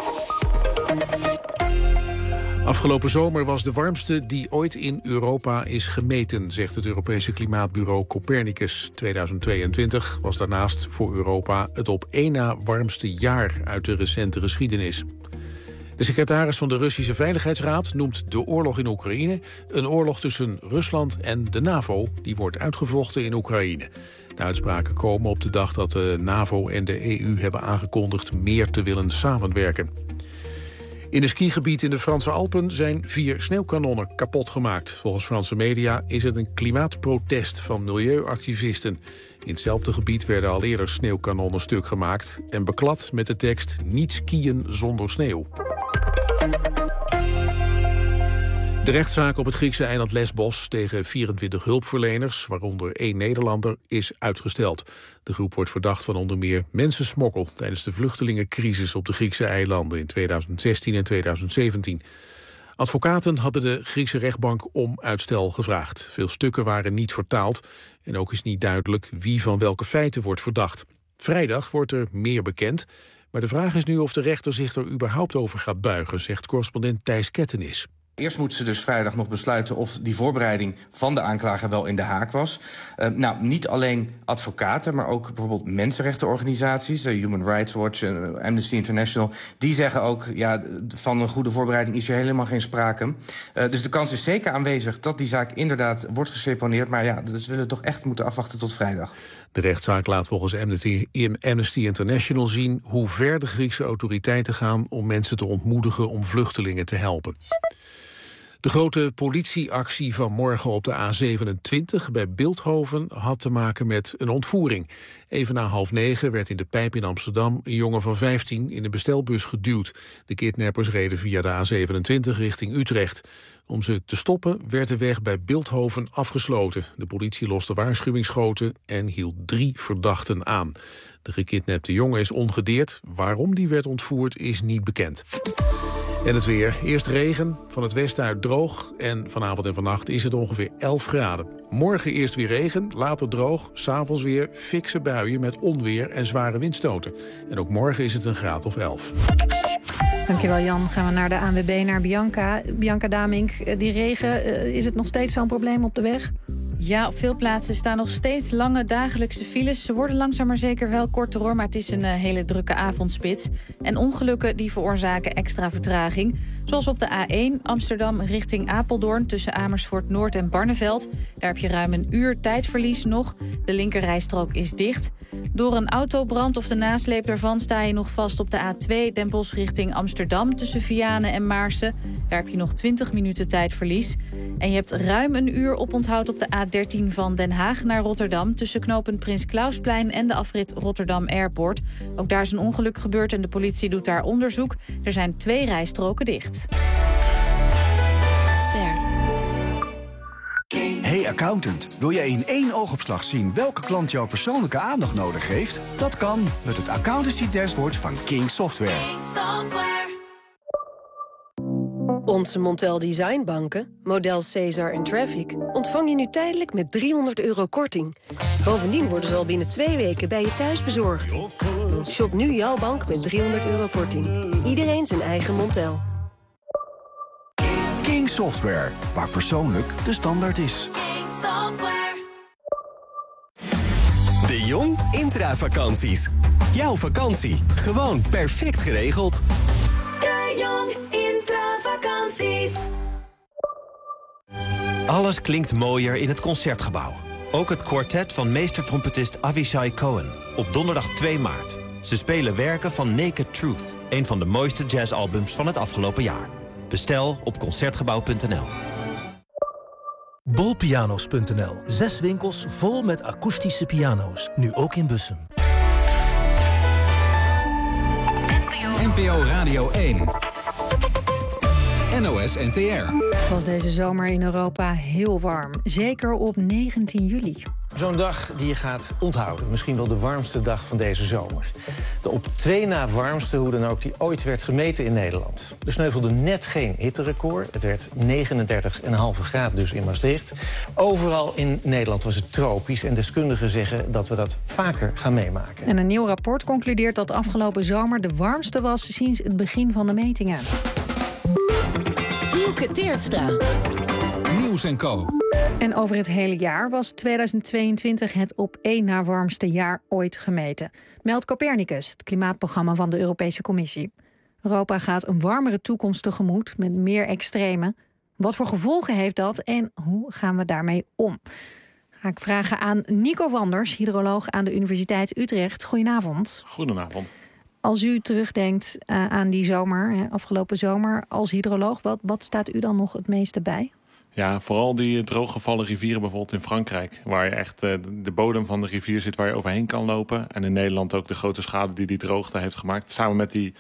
Afgelopen zomer was de warmste die ooit in Europa is gemeten, zegt het Europese klimaatbureau Copernicus. tweeduizend tweeëntwintig was daarnaast voor Europa het op één na warmste jaar uit de recente geschiedenis. De secretaris van de Russische Veiligheidsraad noemt de oorlog in Oekraïne een oorlog tussen Rusland en de NAVO, die wordt uitgevochten in Oekraïne. De uitspraken komen op de dag dat de NAVO en de E U hebben aangekondigd meer te willen samenwerken. In een skigebied in de Franse Alpen zijn vier sneeuwkanonnen kapot gemaakt. Volgens Franse media is het een klimaatprotest van milieuactivisten. In hetzelfde gebied werden al eerder sneeuwkanonnen stuk gemaakt en beklad met de tekst niet skiën zonder sneeuw. De rechtszaak op het Griekse eiland Lesbos tegen vierentwintig hulpverleners, waaronder één Nederlander, is uitgesteld. De groep wordt verdacht van onder meer mensensmokkel tijdens de vluchtelingencrisis op de Griekse eilanden in tweeduizend zestien en tweeduizend zeventien. Advocaten hadden de Griekse rechtbank om uitstel gevraagd. Veel stukken waren niet vertaald en ook is niet duidelijk wie van welke feiten wordt verdacht. Vrijdag wordt er meer bekend, maar de vraag is nu of de rechter zich er überhaupt over gaat buigen, zegt correspondent Thijs Kettenis. Eerst moeten ze dus vrijdag nog besluiten of die voorbereiding van de aanklager wel in de haak was. Uh, nou, niet alleen advocaten, maar ook bijvoorbeeld mensenrechtenorganisaties, uh, Human Rights Watch, uh, Amnesty International, die zeggen ook, ja, van een goede voorbereiding is er helemaal geen sprake. Uh, dus de kans is zeker aanwezig dat die zaak inderdaad wordt geseponeerd, maar ja, dus we willen toch echt moeten afwachten tot vrijdag. De rechtszaak laat volgens Amnesty, Amnesty International zien hoe ver de Griekse autoriteiten gaan om mensen te ontmoedigen om vluchtelingen te helpen. De grote politieactie van morgen op de A zevenentwintig bij Bilthoven had te maken met een ontvoering. Even na half negen werd in de Pijp in Amsterdam een jongen van vijftien in een bestelbus geduwd. De kidnappers reden via de A zevenentwintig richting Utrecht. Om ze te stoppen werd de weg bij Bilthoven afgesloten. De politie loste waarschuwingsschoten en hield drie verdachten aan. De gekidnapte jongen is ongedeerd. Waarom die werd ontvoerd is niet bekend. En het weer. Eerst regen, van het westen uit droog. En vanavond en vannacht is het ongeveer elf graden. Morgen eerst weer regen, later droog. 's Avonds weer fikse buien met onweer en zware windstoten. En ook morgen is het een graad of elf. Dankjewel Jan. Gaan we naar de A N W B, naar Bianca. Bianca Damink, die regen, is het nog steeds zo'n probleem op de weg? Ja, op veel plaatsen staan nog steeds lange dagelijkse files. Ze worden langzaam maar zeker wel korter hoor, maar het is een uh, hele drukke avondspits. En ongelukken die veroorzaken extra vertraging. Zoals op de A één Amsterdam richting Apeldoorn tussen Amersfoort Noord en Barneveld. Daar heb je ruim een uur tijdverlies nog. De linkerrijstrook is dicht. Door een autobrand of de nasleep daarvan sta je nog vast op de A twee Den Bosch richting Amsterdam tussen Vianen en Maarsen. Daar heb je nog twintig minuten tijdverlies. En je hebt ruim een uur oponthoud op de A dertien van Den Haag naar Rotterdam tussen knooppunt Prins Klausplein en de afrit Rotterdam Airport. Ook daar is een ongeluk gebeurd en de politie doet daar onderzoek. Er zijn twee rijstroken dicht. Ster. Hey accountant, wil jij in één oogopslag zien welke klant jouw persoonlijke aandacht nodig heeft? Dat kan met het Accountancy Dashboard van King Software. King Software. Onze Montel Design banken, model Caesar en Traffic, ontvang je nu tijdelijk met driehonderd euro korting. Bovendien worden ze al binnen twee weken bij je thuis bezorgd. Shop nu jouw bank met driehonderd euro korting. Iedereen zijn eigen Montel. King Software, waar persoonlijk de standaard is. King Software. De Jong Intravakanties. Jouw vakantie, gewoon perfect geregeld. De Jong Intravakanties. Alles klinkt mooier in het Concertgebouw. Ook het kwartet van meestertrompetist Avishai Cohen. Op donderdag twee maart. Ze spelen werken van Naked Truth. Een van de mooiste jazzalbums van het afgelopen jaar. Bestel op concertgebouw punt n l. bol pianos punt n l. Zes winkels vol met akoestische piano's. Nu ook in Bussum. N P O Radio één. N O S N T R. Het was deze zomer in Europa heel warm. Zeker op negentien juli. Zo'n dag die je gaat onthouden. Misschien wel de warmste dag van deze zomer. De op twee na warmste, hoe dan ook, die ooit werd gemeten in Nederland. Er sneuvelde net geen hitterecord. Het werd negenendertig komma vijf graden dus in Maastricht. Overal in Nederland was het tropisch. En deskundigen zeggen dat we dat vaker gaan meemaken. En een nieuw rapport concludeert dat afgelopen zomer de warmste was sinds het begin van de metingen. Dielke Teertstra. Nieuws en Co. En over het hele jaar was tweeduizend tweeëntwintig het op één na warmste jaar ooit gemeten. Meldt Copernicus, het klimaatprogramma van de Europese Commissie. Europa gaat een warmere toekomst tegemoet met meer extreme. Wat voor gevolgen heeft dat en hoe gaan we daarmee om? Ga ik vragen aan Nico Wanders, hydroloog aan de Universiteit Utrecht. Goedenavond. Goedenavond. Als u terugdenkt uh, aan die zomer, hè, afgelopen zomer, als hydroloog, wat, wat staat u dan nog het meeste bij? Ja, vooral die drooggevallen rivieren bijvoorbeeld in Frankrijk. Waar je echt uh, de bodem van de rivier zit waar je overheen kan lopen. En in Nederland ook de grote schade die die droogte heeft gemaakt. Samen met die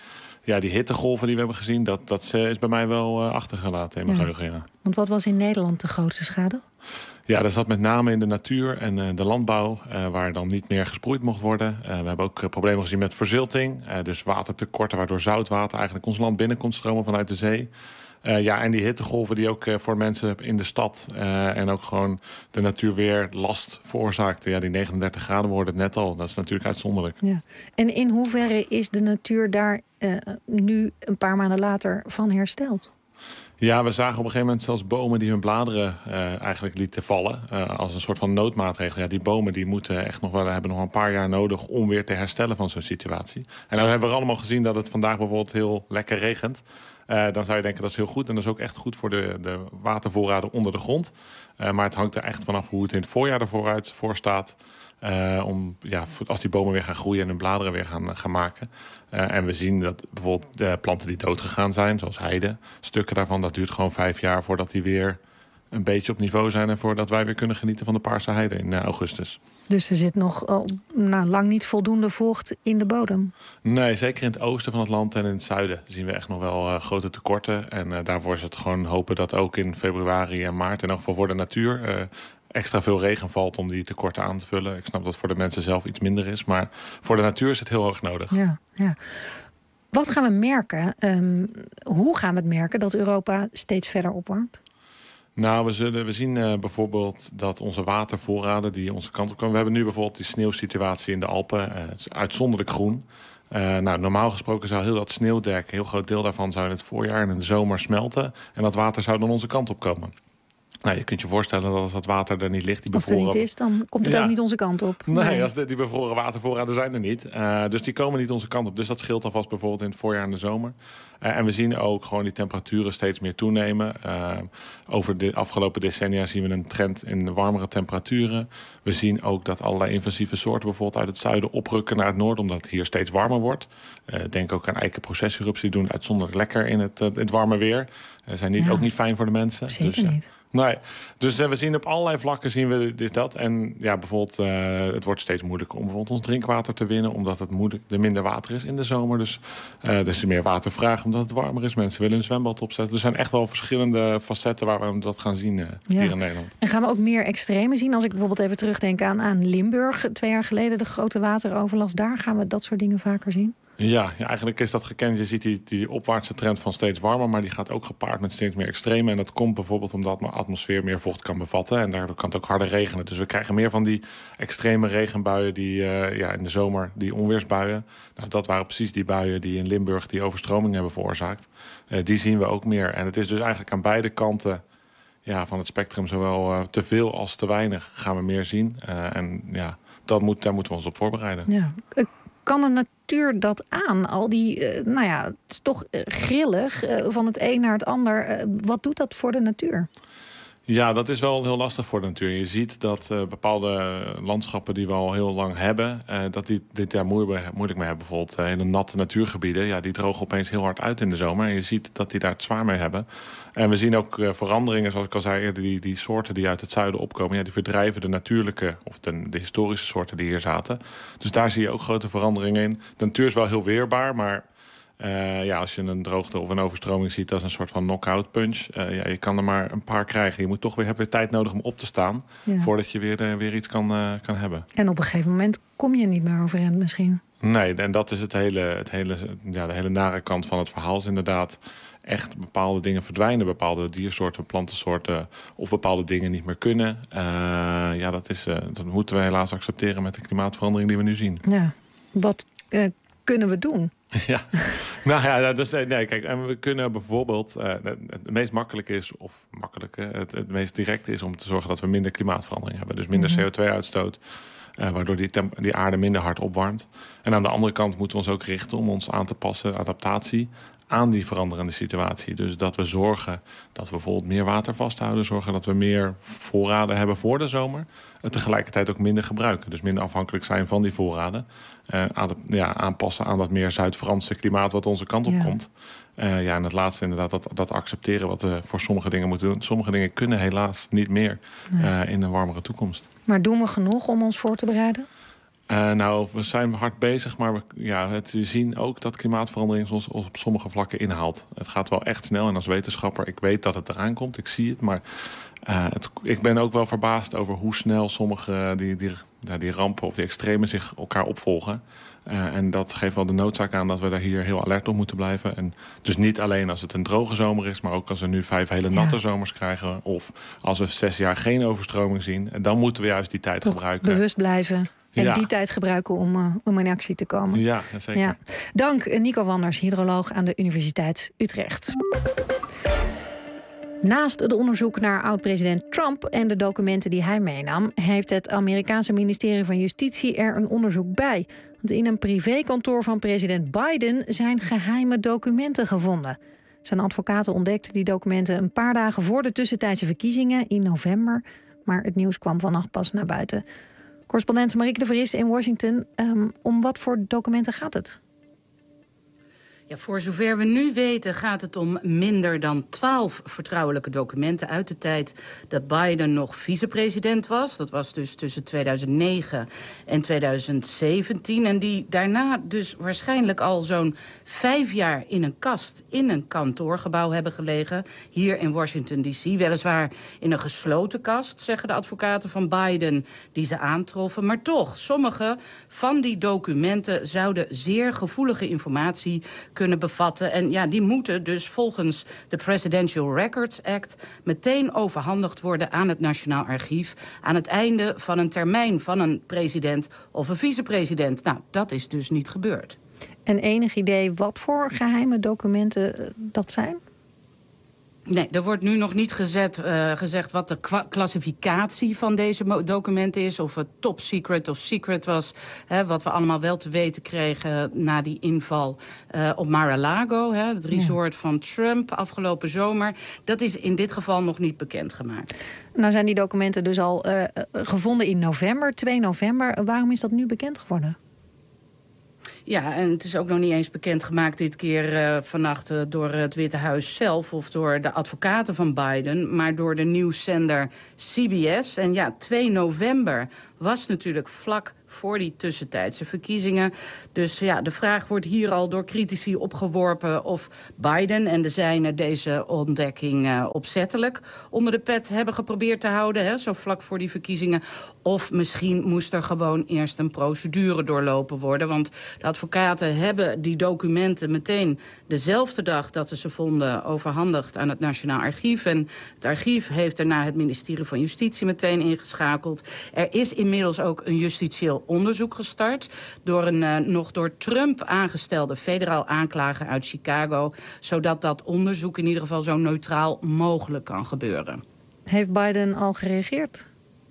ja, die hittegolven die we hebben gezien, dat, dat is bij mij wel uh, achtergelaten in mijn Ja. geheugen. Ja. Want wat was in Nederland de grootste schade? Ja, dat zat met name in de natuur en uh, de landbouw, uh, waar dan niet meer gesproeid mocht worden. Uh, we hebben ook uh, problemen gezien met verzilting, uh, dus watertekorten, waardoor zoutwater eigenlijk ons land binnen komt stromen vanuit de zee. Uh, ja, en die hittegolven die ook uh, voor mensen in de stad uh, en ook gewoon de natuur weer last veroorzaakten. Ja, die negenendertig graden worden het net al. Dat is natuurlijk uitzonderlijk. Ja. En in hoeverre is de natuur daar uh, nu een paar maanden later van hersteld? Ja, we zagen op een gegeven moment zelfs bomen die hun bladeren uh, eigenlijk lieten vallen. Uh, als een soort van noodmaatregel. Ja, die bomen die moeten echt nog wel, hebben nog een paar jaar nodig om weer te herstellen van zo'n situatie. En nou hebben we allemaal gezien dat het vandaag bijvoorbeeld heel lekker regent. Uh, dan zou je denken dat is heel goed. En dat is ook echt goed voor de, de watervoorraden onder de grond. Uh, maar het hangt er echt vanaf hoe het in het voorjaar ervoor uit, voor staat. Uh, om, ja, als die bomen weer gaan groeien en hun bladeren weer gaan, gaan maken. Uh, en we zien dat bijvoorbeeld de planten die doodgegaan zijn, zoals heide, stukken daarvan, dat duurt gewoon vijf jaar voordat die weer een beetje op niveau zijn en voordat wij weer kunnen genieten van de paarse heide in uh, augustus. Dus er zit nog oh, nou, lang niet voldoende vocht in de bodem? Nee, zeker in het oosten van het land en in het zuiden zien we echt nog wel uh, grote tekorten. En uh, daarvoor is het gewoon hopen dat ook in februari en maart, in elk geval voor de natuur, uh, extra veel regen valt om die tekorten aan te vullen. Ik snap dat het voor de mensen zelf iets minder is, maar voor de natuur is het heel hoog nodig. Ja, ja. Wat gaan we merken? Um, hoe gaan we het merken dat Europa steeds verder opwarmt? Nou, we, zullen, we zien uh, bijvoorbeeld dat onze watervoorraden die onze kant op komen. We hebben nu bijvoorbeeld die sneeuwsituatie in de Alpen. Uh, het is uitzonderlijk groen. Uh, nou, normaal gesproken zou heel dat sneeuwdek, een heel groot deel daarvan zou in het voorjaar en in de zomer smelten. En dat water zou dan onze kant op komen. Nou, je kunt je voorstellen dat als dat water er niet ligt, die bevroren... Als het er niet is, dan komt het ja. ook niet onze kant op. Nee, nee. Als de, die bevroren watervoorraden zijn er niet. Uh, dus die komen niet onze kant op. Dus dat scheelt alvast bijvoorbeeld in het voorjaar en de zomer. Uh, en we zien ook gewoon die temperaturen steeds meer toenemen. Uh, over de afgelopen decennia zien we een trend in warmere temperaturen. We zien ook dat allerlei invasieve soorten bijvoorbeeld uit het zuiden oprukken naar het noorden, omdat het hier steeds warmer wordt. Uh, denk ook aan eikenprocessierupsen, die doen het uitzonderlijk lekker in het, uh, het warme weer. Uh, zijn niet, ja. ook niet fijn voor de mensen. Zeker dus, uh, niet. Nee, dus uh, we zien op allerlei vlakken zien we dit dat. En ja, bijvoorbeeld, uh, het wordt steeds moeilijker om bijvoorbeeld ons drinkwater te winnen, omdat het moeilijk, er minder water is in de zomer. Dus uh, er is meer watervraag omdat het warmer is. Mensen willen hun zwembad opzetten. Er zijn echt wel verschillende facetten waar we dat gaan zien uh, ja. hier in Nederland. En gaan we ook meer extreme zien? Als ik bijvoorbeeld even terugdenk aan, aan Limburg, twee jaar geleden, de grote wateroverlast. Daar gaan we dat soort dingen vaker zien? Ja, ja, eigenlijk is dat gekend. Je ziet die, die opwaartse trend van steeds warmer, maar die gaat ook gepaard met steeds meer extreme. En dat komt bijvoorbeeld omdat de atmosfeer meer vocht kan bevatten. En daardoor kan het ook harder regenen. Dus we krijgen meer van die extreme regenbuien die uh, ja, in de zomer, die onweersbuien. Nou, dat waren precies die buien die in Limburg die overstromingen hebben veroorzaakt. Uh, die zien we ook meer. En het is dus eigenlijk aan beide kanten ja, van het spectrum, zowel uh, te veel als te weinig, gaan we meer zien. Uh, en ja, dat moet, daar moeten we ons op voorbereiden. Ja. Kan de natuur dat aan? Al die, uh, nou ja, het is toch uh, grillig uh, van het een naar het ander. Uh, wat doet dat voor de natuur? Ja, dat is wel heel lastig voor de natuur. Je ziet dat uh, bepaalde landschappen die we al heel lang hebben, uh, dat die dit daar moeilijk mee hebben. Bijvoorbeeld uh, hele natte natuurgebieden, ja, die drogen opeens heel hard uit in de zomer. En je ziet dat die daar het zwaar mee hebben. En we zien ook uh, veranderingen, zoals ik al zei eerder, die, die soorten die uit het zuiden opkomen, ja, die verdrijven de natuurlijke of de, de historische soorten die hier zaten. Dus daar zie je ook grote veranderingen in. De natuur is wel heel weerbaar, maar Uh, ja, als je een droogte of een overstroming ziet als een soort van knock-out punch. Uh, ja, je kan er maar een paar krijgen. Je moet toch weer, heb weer tijd nodig om op te staan. Ja. Voordat je weer, uh, weer iets kan, uh, kan hebben. En op een gegeven moment kom je niet meer overeind misschien. Nee, en dat is het hele, het hele, ja, de hele nare kant van het verhaal. Is inderdaad echt bepaalde dingen verdwijnen. Bepaalde diersoorten, plantensoorten of bepaalde dingen niet meer kunnen. Uh, ja, dat, is, uh, dat moeten we helaas accepteren met de klimaatverandering die we nu zien. Ja, wat uh, kunnen we doen? Ja, nou ja, dat is, nee, kijk, en we kunnen bijvoorbeeld, uh, het meest makkelijke is, of makkelijke, het, het meest directe is om te zorgen dat we minder klimaatverandering hebben. Dus minder Mm-hmm. C O twee uitstoot, uh, waardoor die, temp- die aarde minder hard opwarmt. En aan de andere kant moeten we ons ook richten om ons aan te passen, adaptatie, aan die veranderende situatie. Dus dat we zorgen dat we bijvoorbeeld meer water vasthouden, zorgen dat we meer voorraden hebben voor de zomer. En tegelijkertijd ook minder gebruiken. Dus minder afhankelijk zijn van die voorraden. Uh, aan, ja, aanpassen aan dat meer Zuid-Franse klimaat wat onze kant op ja. komt. Uh, ja, en het laatste inderdaad, dat, dat accepteren wat we voor sommige dingen moeten doen. Sommige dingen kunnen helaas niet meer nee. uh, in een warmere toekomst. Maar doen we genoeg om ons voor te bereiden? Uh, nou, we zijn hard bezig, maar we, ja, het, we zien ook dat klimaatverandering ons, ons op sommige vlakken inhaalt. Het gaat wel echt snel en als wetenschapper, ik weet dat het eraan komt, ik zie het, maar uh, het, ik ben ook wel verbaasd over hoe snel sommige uh, die, die, ja, die rampen of die extremen zich elkaar opvolgen. Uh, en dat geeft wel de noodzaak aan dat we daar hier heel alert op moeten blijven. En dus niet alleen als het een droge zomer is, maar ook als we nu vijf hele natte ja. zomers krijgen, of als we zes jaar geen overstroming zien, dan moeten we juist die tijd Toch gebruiken. Bewust blijven. En ja. die tijd gebruiken om, uh, om in actie te komen. Ja, zeker. Ja. Dank Nico Wanders, hydroloog aan de Universiteit Utrecht. Naast het onderzoek naar oud-president Trump en de documenten die hij meenam, heeft het Amerikaanse ministerie van Justitie er een onderzoek bij. Want in een privékantoor van president Biden zijn geheime documenten gevonden. Zijn advocaten ontdekten die documenten een paar dagen voor de tussentijdse verkiezingen in november. Maar het nieuws kwam vannacht pas naar buiten. Correspondent Marieke de Vries in Washington. Um, om wat voor documenten gaat het? Ja, voor zover we nu weten gaat het om minder dan twaalf vertrouwelijke documenten uit de tijd dat Biden nog vicepresident was. Dat was dus tussen tweeduizend negen en tweeduizend zeventien. En die daarna dus waarschijnlijk al zo'n vijf jaar in een kast in een kantoorgebouw hebben gelegen. Hier in Washington D C. Weliswaar in een gesloten kast, zeggen de advocaten van Biden die ze aantroffen. Maar toch, sommige van die documenten zouden zeer gevoelige informatie kunnen bevatten. En ja, die moeten dus volgens de Presidential Records Act meteen overhandigd worden aan het Nationaal Archief aan het einde van een termijn van een president of een vicepresident. Nou, dat is dus niet gebeurd. En enig idee wat voor geheime documenten dat zijn? Nee, er wordt nu nog niet gezet, uh, gezegd wat de kwa- klassificatie van deze mo- documenten is. Of het top secret of secret was. Hè, wat we allemaal wel te weten kregen na die inval uh, op Mar-a-Lago. Hè, het resort ja. van Trump afgelopen zomer. Dat is in dit geval nog niet bekendgemaakt. Nou zijn die documenten dus al uh, gevonden in november, twee november. Waarom is dat nu bekend geworden? Ja, en het is ook nog niet eens bekendgemaakt dit keer uh, vannacht uh, door het Witte Huis zelf of door de advocaten van Biden, maar door de nieuwszender C B S. En ja, twee november was natuurlijk vlak voor die tussentijdse verkiezingen. Dus ja, de vraag wordt hier al door critici opgeworpen of Biden en de zijnen deze ontdekking uh, opzettelijk onder de pet hebben geprobeerd te houden, hè, zo vlak voor die verkiezingen. Of misschien moest er gewoon eerst een procedure doorlopen worden. Want de advocaten hebben die documenten meteen dezelfde dag dat ze ze vonden overhandigd aan het Nationaal Archief. En het archief heeft daarna het ministerie van Justitie meteen ingeschakeld. Er is inmiddels ook een justitieel onderzoek gestart door een uh, nog door Trump aangestelde federaal aanklager uit Chicago, zodat dat onderzoek in ieder geval zo neutraal mogelijk kan gebeuren. Heeft Biden al gereageerd?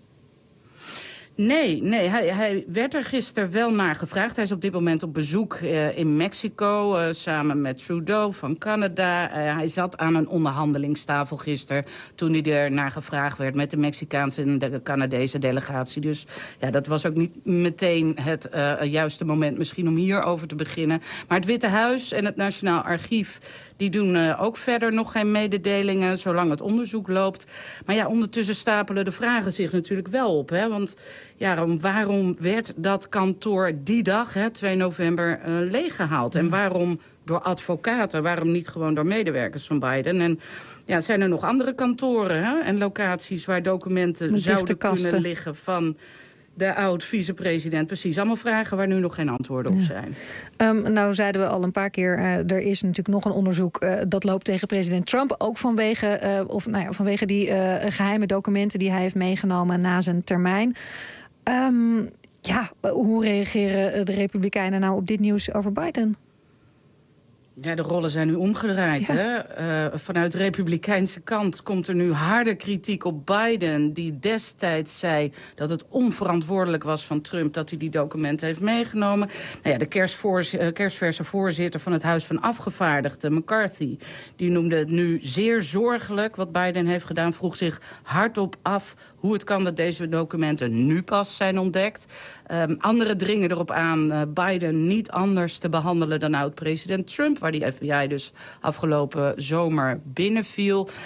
Nee, nee hij, hij werd er gisteren wel naar gevraagd. Hij is op dit moment op bezoek uh, in Mexico uh, samen met Trudeau van Canada. Uh, hij zat aan een onderhandelingstafel gisteren toen hij er naar gevraagd werd met de Mexicaanse en de Canadese delegatie. Dus ja, dat was ook niet meteen het uh, juiste moment misschien om hierover te beginnen. Maar het Witte Huis en het Nationaal Archief die doen uh, ook verder nog geen mededelingen zolang het onderzoek loopt. Maar ja, ondertussen stapelen de vragen zich natuurlijk wel op. Hè? Want ja, waarom werd dat kantoor die dag, hè, twee november, uh, leeggehaald? En waarom door advocaten? Waarom niet gewoon door medewerkers van Biden? En ja, zijn er nog andere kantoren, hè, en locaties waar documenten Dichte zouden kasten. kunnen liggen van de oud-vicepresident? Precies, allemaal vragen waar nu nog geen antwoorden op zijn. Ja. Um, nou zeiden we al een paar keer, uh, er is natuurlijk nog een onderzoek uh, dat loopt tegen president Trump. Ook vanwege, uh, of, nou ja, vanwege die uh, geheime documenten die hij heeft meegenomen na zijn termijn. Um, ja, hoe reageren de Republikeinen nou op dit nieuws over Biden? Ja, de rollen zijn nu omgedraaid. Ja. Hè? Uh, vanuit de republikeinse kant komt er nu harde kritiek op Biden, die destijds zei dat het onverantwoordelijk was van Trump dat hij die documenten heeft meegenomen. Nou ja, de kerstvoorz- uh, kerstverse voorzitter van het Huis van Afgevaardigden, McCarthy, die noemde het nu zeer zorgelijk wat Biden heeft gedaan, vroeg zich hardop af hoe het kan dat deze documenten nu pas zijn ontdekt. Um, anderen dringen erop aan uh, Biden niet anders te behandelen dan oud-president Trump, waar die F B I dus afgelopen zomer binnenviel.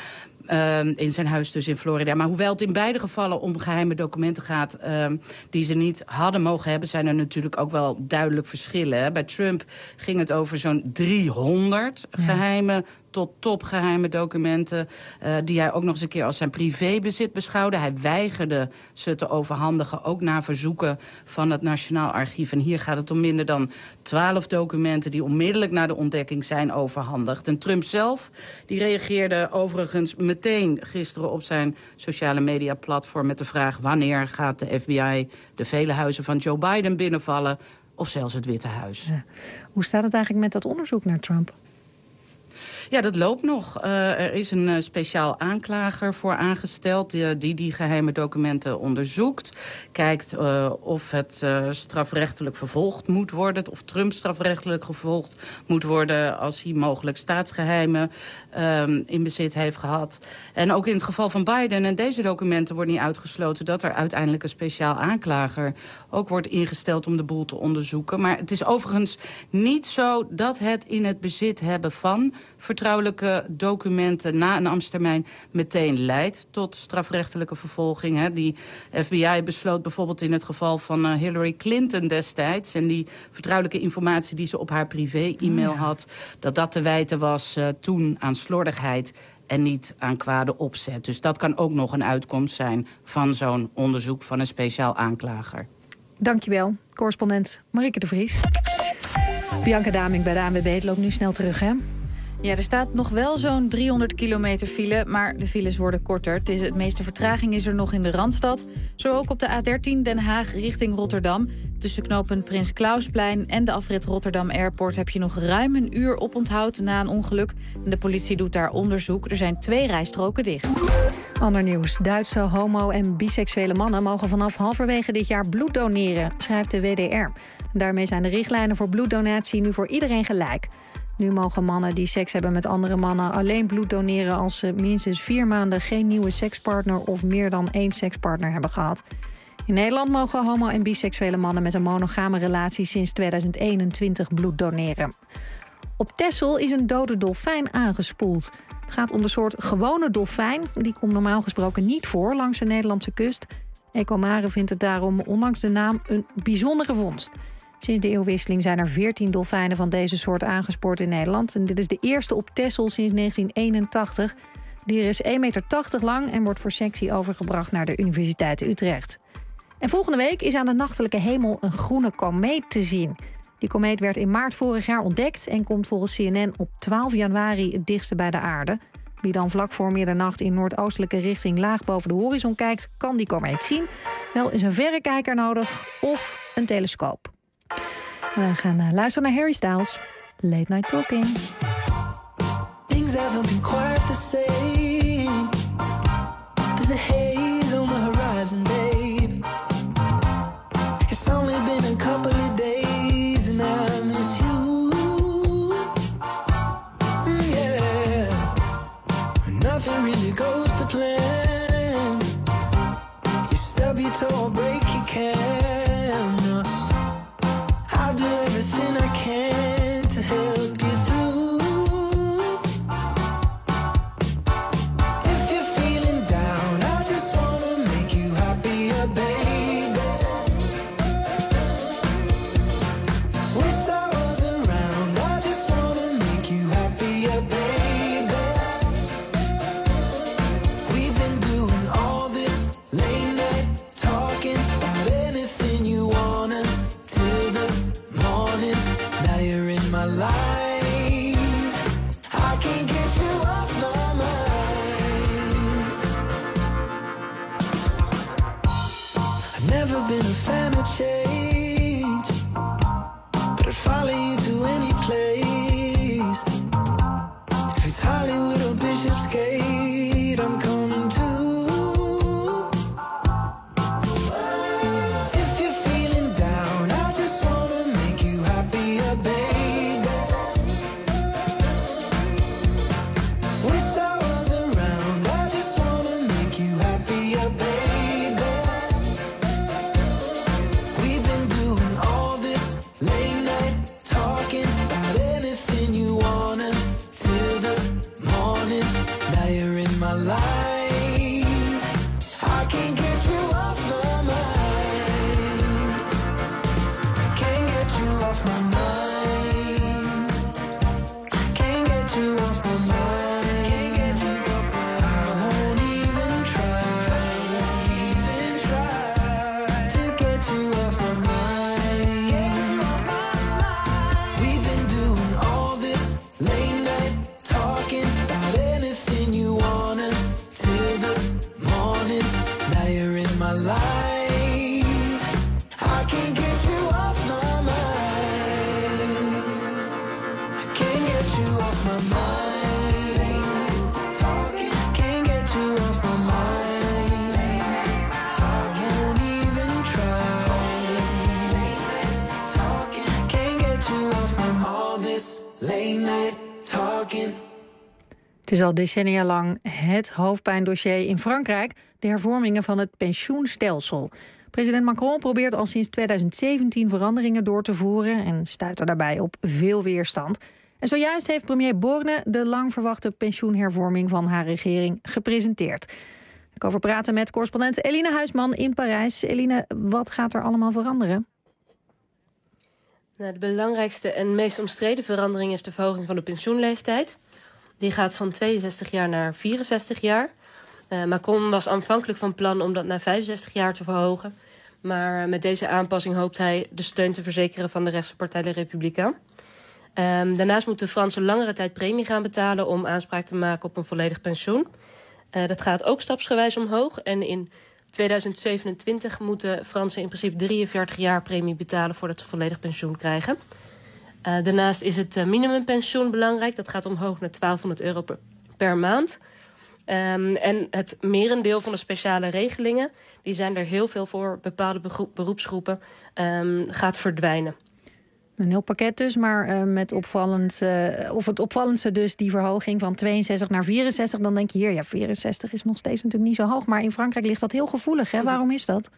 Uh, in zijn huis dus in Florida. Maar hoewel het in beide gevallen om geheime documenten gaat... Uh, die ze niet hadden mogen hebben... zijn er natuurlijk ook wel duidelijk verschillen. Hè? Bij Trump ging het over zo'n driehonderd ja. geheime... tot topgeheime documenten... Uh, die hij ook nog eens een keer als zijn privébezit beschouwde. Hij weigerde ze te overhandigen, ook na verzoeken van het Nationaal Archief. En hier gaat het om minder dan twaalf documenten... die onmiddellijk na de ontdekking zijn overhandigd. En Trump zelf die reageerde overigens meteen gisteren... op zijn sociale media platform met de vraag... wanneer gaat de F B I de vele huizen van Joe Biden binnenvallen... of zelfs het Witte Huis. Ja. Hoe staat het eigenlijk met dat onderzoek naar Trump? Ja, dat loopt nog. Uh, er is een uh, speciaal aanklager voor aangesteld... Uh, die die geheime documenten onderzoekt. Kijkt uh, of het uh, strafrechtelijk vervolgd moet worden... of Trump strafrechtelijk gevolgd moet worden... als hij mogelijk staatsgeheimen uh, in bezit heeft gehad. En ook in het geval van Biden en deze documenten wordt niet uitgesloten... dat er uiteindelijk een speciaal aanklager ook wordt ingesteld... om de boel te onderzoeken. Maar het is overigens niet zo dat het in het bezit hebben van... vertrouwelijke documenten na een ambtstermijn meteen leidt tot strafrechtelijke vervolging. Hè. Die F B I besloot bijvoorbeeld in het geval van uh, Hillary Clinton destijds... en die vertrouwelijke informatie die ze op haar privé-e-mail oh ja. had... dat dat te wijten was uh, toen aan slordigheid en niet aan kwade opzet. Dus dat kan ook nog een uitkomst zijn van zo'n onderzoek van een speciaal aanklager. Dankjewel, correspondent Marieke de Vries. Bianca Daming bij de A N W B, het loopt nu snel terug, hè? Ja, er staat nog wel zo'n driehonderd kilometer file, maar de files worden korter. Het, is, het meeste vertraging is er nog in de Randstad. Zo ook op de A dertien Den Haag richting Rotterdam. Tussen knooppunt Prins Klausplein en de afrit Rotterdam Airport... heb je nog ruim een uur oponthoud na een ongeluk. De politie doet daar onderzoek. Er zijn twee rijstroken dicht. Ander nieuws. Duitse homo- en biseksuele mannen mogen vanaf halverwege dit jaar bloed doneren, schrijft de W D R. Daarmee zijn de richtlijnen voor bloeddonatie nu voor iedereen gelijk. Nu mogen mannen die seks hebben met andere mannen alleen bloed doneren... als ze minstens vier maanden geen nieuwe sekspartner of meer dan één sekspartner hebben gehad. In Nederland mogen homo- en biseksuele mannen met een monogame relatie sinds tweeduizend eenentwintig bloed doneren. Op Texel is een dode dolfijn aangespoeld. Het gaat om de soort gewone dolfijn. Die komt normaal gesproken niet voor langs de Nederlandse kust. Ecomare vindt het daarom, ondanks de naam, een bijzondere vondst. Sinds de eeuwwisseling zijn er veertien dolfijnen van deze soort aangespoord in Nederland. En dit is de eerste op Texel sinds negentien eenentachtig. Het dier is één meter tachtig lang en wordt voor sectie overgebracht naar de Universiteit Utrecht. En volgende week is aan de nachtelijke hemel een groene komeet te zien. Die komeet werd in maart vorig jaar ontdekt en komt volgens C N N op twaalf januari het dichtste bij de aarde. Wie dan vlak voor middernacht in noordoostelijke richting laag boven de horizon kijkt, kan die komeet zien. Wel is een verrekijker nodig of een telescoop. We gaan uh, luisteren naar Harry Styles. Late Night Talking. Things haven't been quite the same. There's a haze on the horizon, babe. It's only been a couple of days and I miss you. Mm, yeah. Nothing really goes to plan. You stub your toe or break your can. I'll do everything I can to help you through. If you're feeling down, I just wanna make you happier, baby. With sorrows around, I just wanna make you happier, baby. We've been doing all this late night talking about anything you wanna till the morning. Now you're in my life. I can't get you off my mind. I've never been a fan of change, but I'd follow you to any place. If it's Hollywood or Bishopsgate, I'm coming too. If you're feeling down, I just wanna make you happier, baby. With sorrows around, I just wanna make you happier, baby. We've been doing all this late night talking about anything you wanna till the morning. Now you're my life. I can't get you off my mind. Can't get you off my mind. Can't get you off my mind. Can't get you off my mind. I won't even try. Won't even try to get you off my mind. Get you off my mind. We've been doing all this late night talking about anything you wanna till the morning. Now you're in my life. I can't get you off my mind. Can't get you off my mind. Late night talking. Can't get you off my mind. Late night talking. Won't even try. Late night talking. Can't get you off my mind. All this late night talking. Het is al decennia lang het hoofdpijndossier in Frankrijk, de hervormingen van het pensioenstelsel. President Macron probeert al sinds tweeduizend zeventien veranderingen door te voeren en stuit er daarbij op veel weerstand. En zojuist heeft premier Borne de lang verwachte pensioenhervorming van haar regering gepresenteerd. Ik over praten met correspondent Eline Huisman in Parijs. Eline, wat gaat er allemaal veranderen? Nou, de belangrijkste en meest omstreden verandering is de verhoging van de pensioenleeftijd. Die gaat van tweeënzestig jaar naar vierenzestig jaar. Uh, Macron was aanvankelijk van plan om dat naar vijfenzestig jaar te verhogen. Maar met deze aanpassing hoopt hij de steun te verzekeren van de rechtse partij De Republikein. Um, daarnaast moet de Fransen langere tijd premie gaan betalen om aanspraak te maken op een volledig pensioen. Uh, dat gaat ook stapsgewijs omhoog. En in tweeduizend zevenentwintig moeten Fransen in principe drieënveertig jaar premie betalen voordat ze volledig pensioen krijgen. Uh, daarnaast is het uh, minimumpensioen belangrijk. Dat gaat omhoog naar twaalfhonderd euro per, per maand. Um, en het merendeel van de speciale regelingen, die zijn er heel veel voor bepaalde beroep, beroepsgroepen, um, gaat verdwijnen. Een heel pakket dus, maar uh, met opvallend, uh, of het opvallendste dus die verhoging van tweeënzestig naar vierenzestig. Dan denk je hier, ja, vierenzestig is nog steeds natuurlijk niet zo hoog. Maar in Frankrijk ligt dat heel gevoelig, hè? Waarom is dat?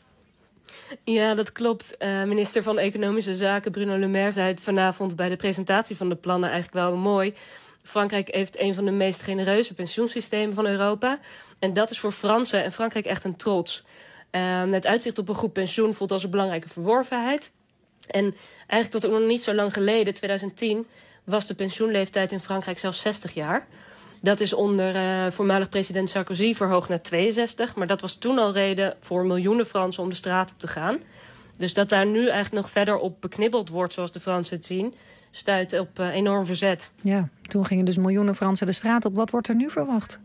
Ja, dat klopt. Uh, minister van Economische Zaken Bruno Le Maire zei het vanavond bij de presentatie van de plannen eigenlijk wel mooi. Frankrijk heeft een van de meest genereuze pensioensystemen van Europa. En dat is voor Fransen en Frankrijk echt een trots. Uh, het uitzicht op een goed pensioen voelt als een belangrijke verworvenheid. En eigenlijk tot ook nog niet zo lang geleden, tweeduizend tien, was de pensioenleeftijd in Frankrijk zelfs zestig jaar. Dat is onder uh, voormalig president Sarkozy verhoogd naar tweeënzestig. Maar dat was toen al reden voor miljoenen Fransen om de straat op te gaan. Dus dat daar nu eigenlijk nog verder op beknibbeld wordt, zoals de Fransen het zien, stuit op uh, enorm verzet. Ja, toen gingen dus miljoenen Fransen de straat op. Wat wordt er nu verwacht?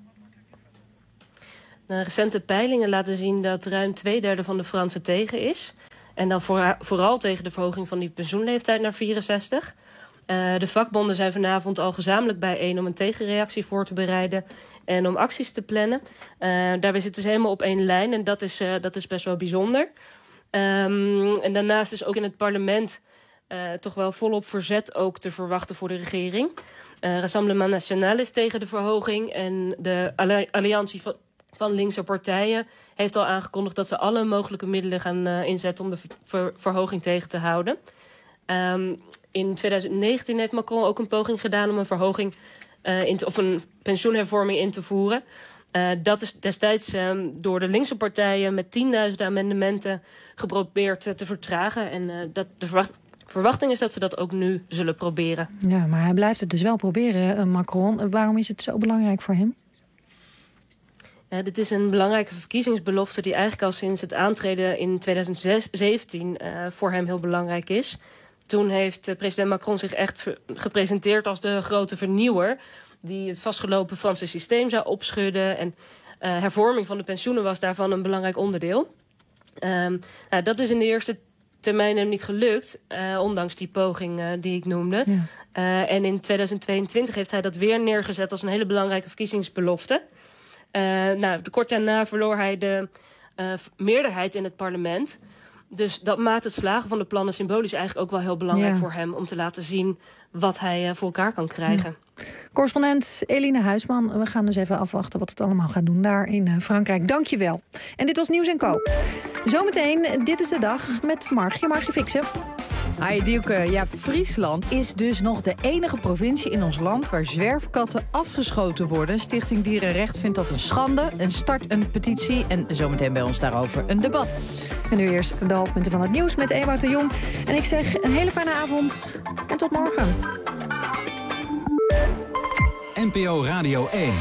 Nou, recente peilingen laten zien dat ruim twee derde van de Fransen tegen is. En dan voor, vooral tegen de verhoging van die pensioenleeftijd naar vierenzestig. Uh, de vakbonden zijn vanavond al gezamenlijk bijeen om een tegenreactie voor te bereiden en om acties te plannen. Uh, daarbij zitten ze helemaal op één lijn en dat is, uh, dat is best wel bijzonder. Um, en daarnaast is ook in het parlement uh, toch wel volop verzet ook te verwachten voor de regering. Uh, Rassemblement National is tegen de verhoging en de alli- alliantie van, van linkse partijen heeft al aangekondigd dat ze alle mogelijke middelen gaan uh, inzetten om de ver- ver- verhoging tegen te houden. Um, in tweeduizend negentien heeft Macron ook een poging gedaan om een verhoging uh, in te, of een pensioenhervorming in te voeren. Uh, dat is destijds um, door de linkse partijen met tienduizenden amendementen geprobeerd uh, te vertragen. En uh, dat de verwacht, verwachting is dat ze dat ook nu zullen proberen. Ja, maar hij blijft het dus wel proberen, uh, Macron. Waarom is het zo belangrijk voor hem? Uh, dit is een belangrijke verkiezingsbelofte die eigenlijk al sinds het aantreden in tweeduizend zeventien uh, voor hem heel belangrijk is. Toen heeft uh, president Macron zich echt ver- gepresenteerd als de grote vernieuwer die het vastgelopen Franse systeem zou opschudden. En uh, hervorming van de pensioenen was daarvan een belangrijk onderdeel. Um, nou, dat is in de eerste termijn hem niet gelukt, uh, ondanks die poging uh, die ik noemde. Ja. Uh, en in tweeduizend tweeëntwintig heeft hij dat weer neergezet als een hele belangrijke verkiezingsbelofte. Uh, nou, kort daarna verloor hij de uh, meerderheid in het parlement. Dus dat maakt het slagen van de plannen symbolisch eigenlijk ook wel heel belangrijk ja. voor hem, om te laten zien wat hij uh, voor elkaar kan krijgen. Ja. Correspondent Eline Huisman, we gaan dus even afwachten wat het allemaal gaat doen daar in Frankrijk. Dank je wel. En dit was Nieuws en Co. Zometeen, dit is de dag met Margje, Margje Fixen. Hi Dielke, ja, Friesland is dus nog de enige provincie in ons land waar zwerfkatten afgeschoten worden. Stichting Dierenrecht vindt dat een schande en start een petitie. En zometeen bij ons daarover een debat. En nu eerst de hoofdpunten van het nieuws met Ewout de Jong. En ik zeg een hele fijne avond en tot morgen. N P O Radio één.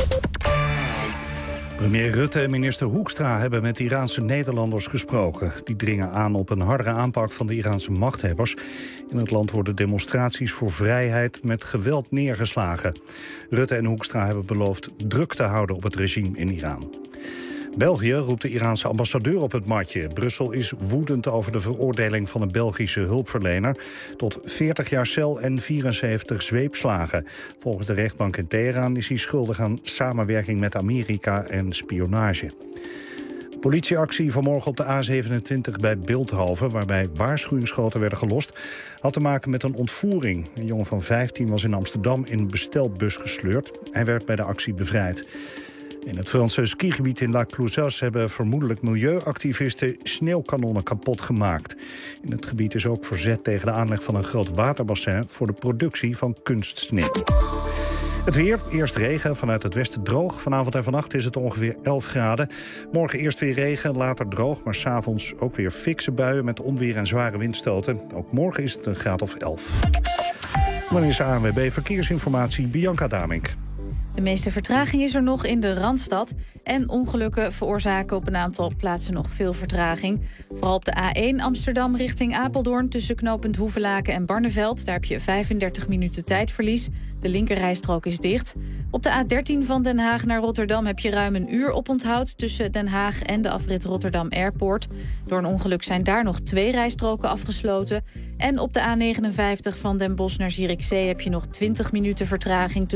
Premier Rutte en minister Hoekstra hebben met Iraanse Nederlanders gesproken. Die dringen aan op een hardere aanpak van de Iraanse machthebbers. In het land worden demonstraties voor vrijheid met geweld neergeslagen. Rutte en Hoekstra hebben beloofd druk te houden op het regime in Iran. België roept de Iraanse ambassadeur op het matje. Brussel is woedend over de veroordeling van een Belgische hulpverlener tot veertig jaar cel en vierenzeventig zweepslagen. Volgens de rechtbank in Teheran is hij schuldig aan samenwerking met Amerika en spionage. Politieactie vanmorgen op de A zevenentwintig bij Bilthoven, waarbij waarschuwingsschoten werden gelost, had te maken met een ontvoering. Een jongen van vijftien was in Amsterdam in een bestelbus gesleurd. Hij werd bij de actie bevrijd. In het Franse skigebied in La Clusaz hebben vermoedelijk milieuactivisten sneeuwkanonnen kapot gemaakt. In het gebied is ook verzet tegen de aanleg van een groot waterbassin voor de productie van kunstsneeuw. Het weer, eerst regen, vanuit het westen droog. Vanavond en vannacht is het ongeveer elf graden. Morgen eerst weer regen, later droog, maar 's avonds ook weer fikse buien met onweer en zware windstoten. Ook morgen is het een graad of elf. Dan is A N W B Verkeersinformatie, Bianca Damink. De meeste vertraging is er nog in de Randstad. En ongelukken veroorzaken op een aantal plaatsen nog veel vertraging. Vooral op de A één Amsterdam richting Apeldoorn tussen knooppunt Hoevelaken en Barneveld. Daar heb je vijfendertig minuten tijdverlies. De linkerrijstrook is dicht. Op de A dertien van Den Haag naar Rotterdam heb je ruim een uur oponthoud tussen Den Haag en de afrit Rotterdam Airport. Door een ongeluk zijn daar nog twee rijstroken afgesloten. En op de A negenenvijftig van Den Bosch naar Zierikzee heb je nog twintig minuten vertraging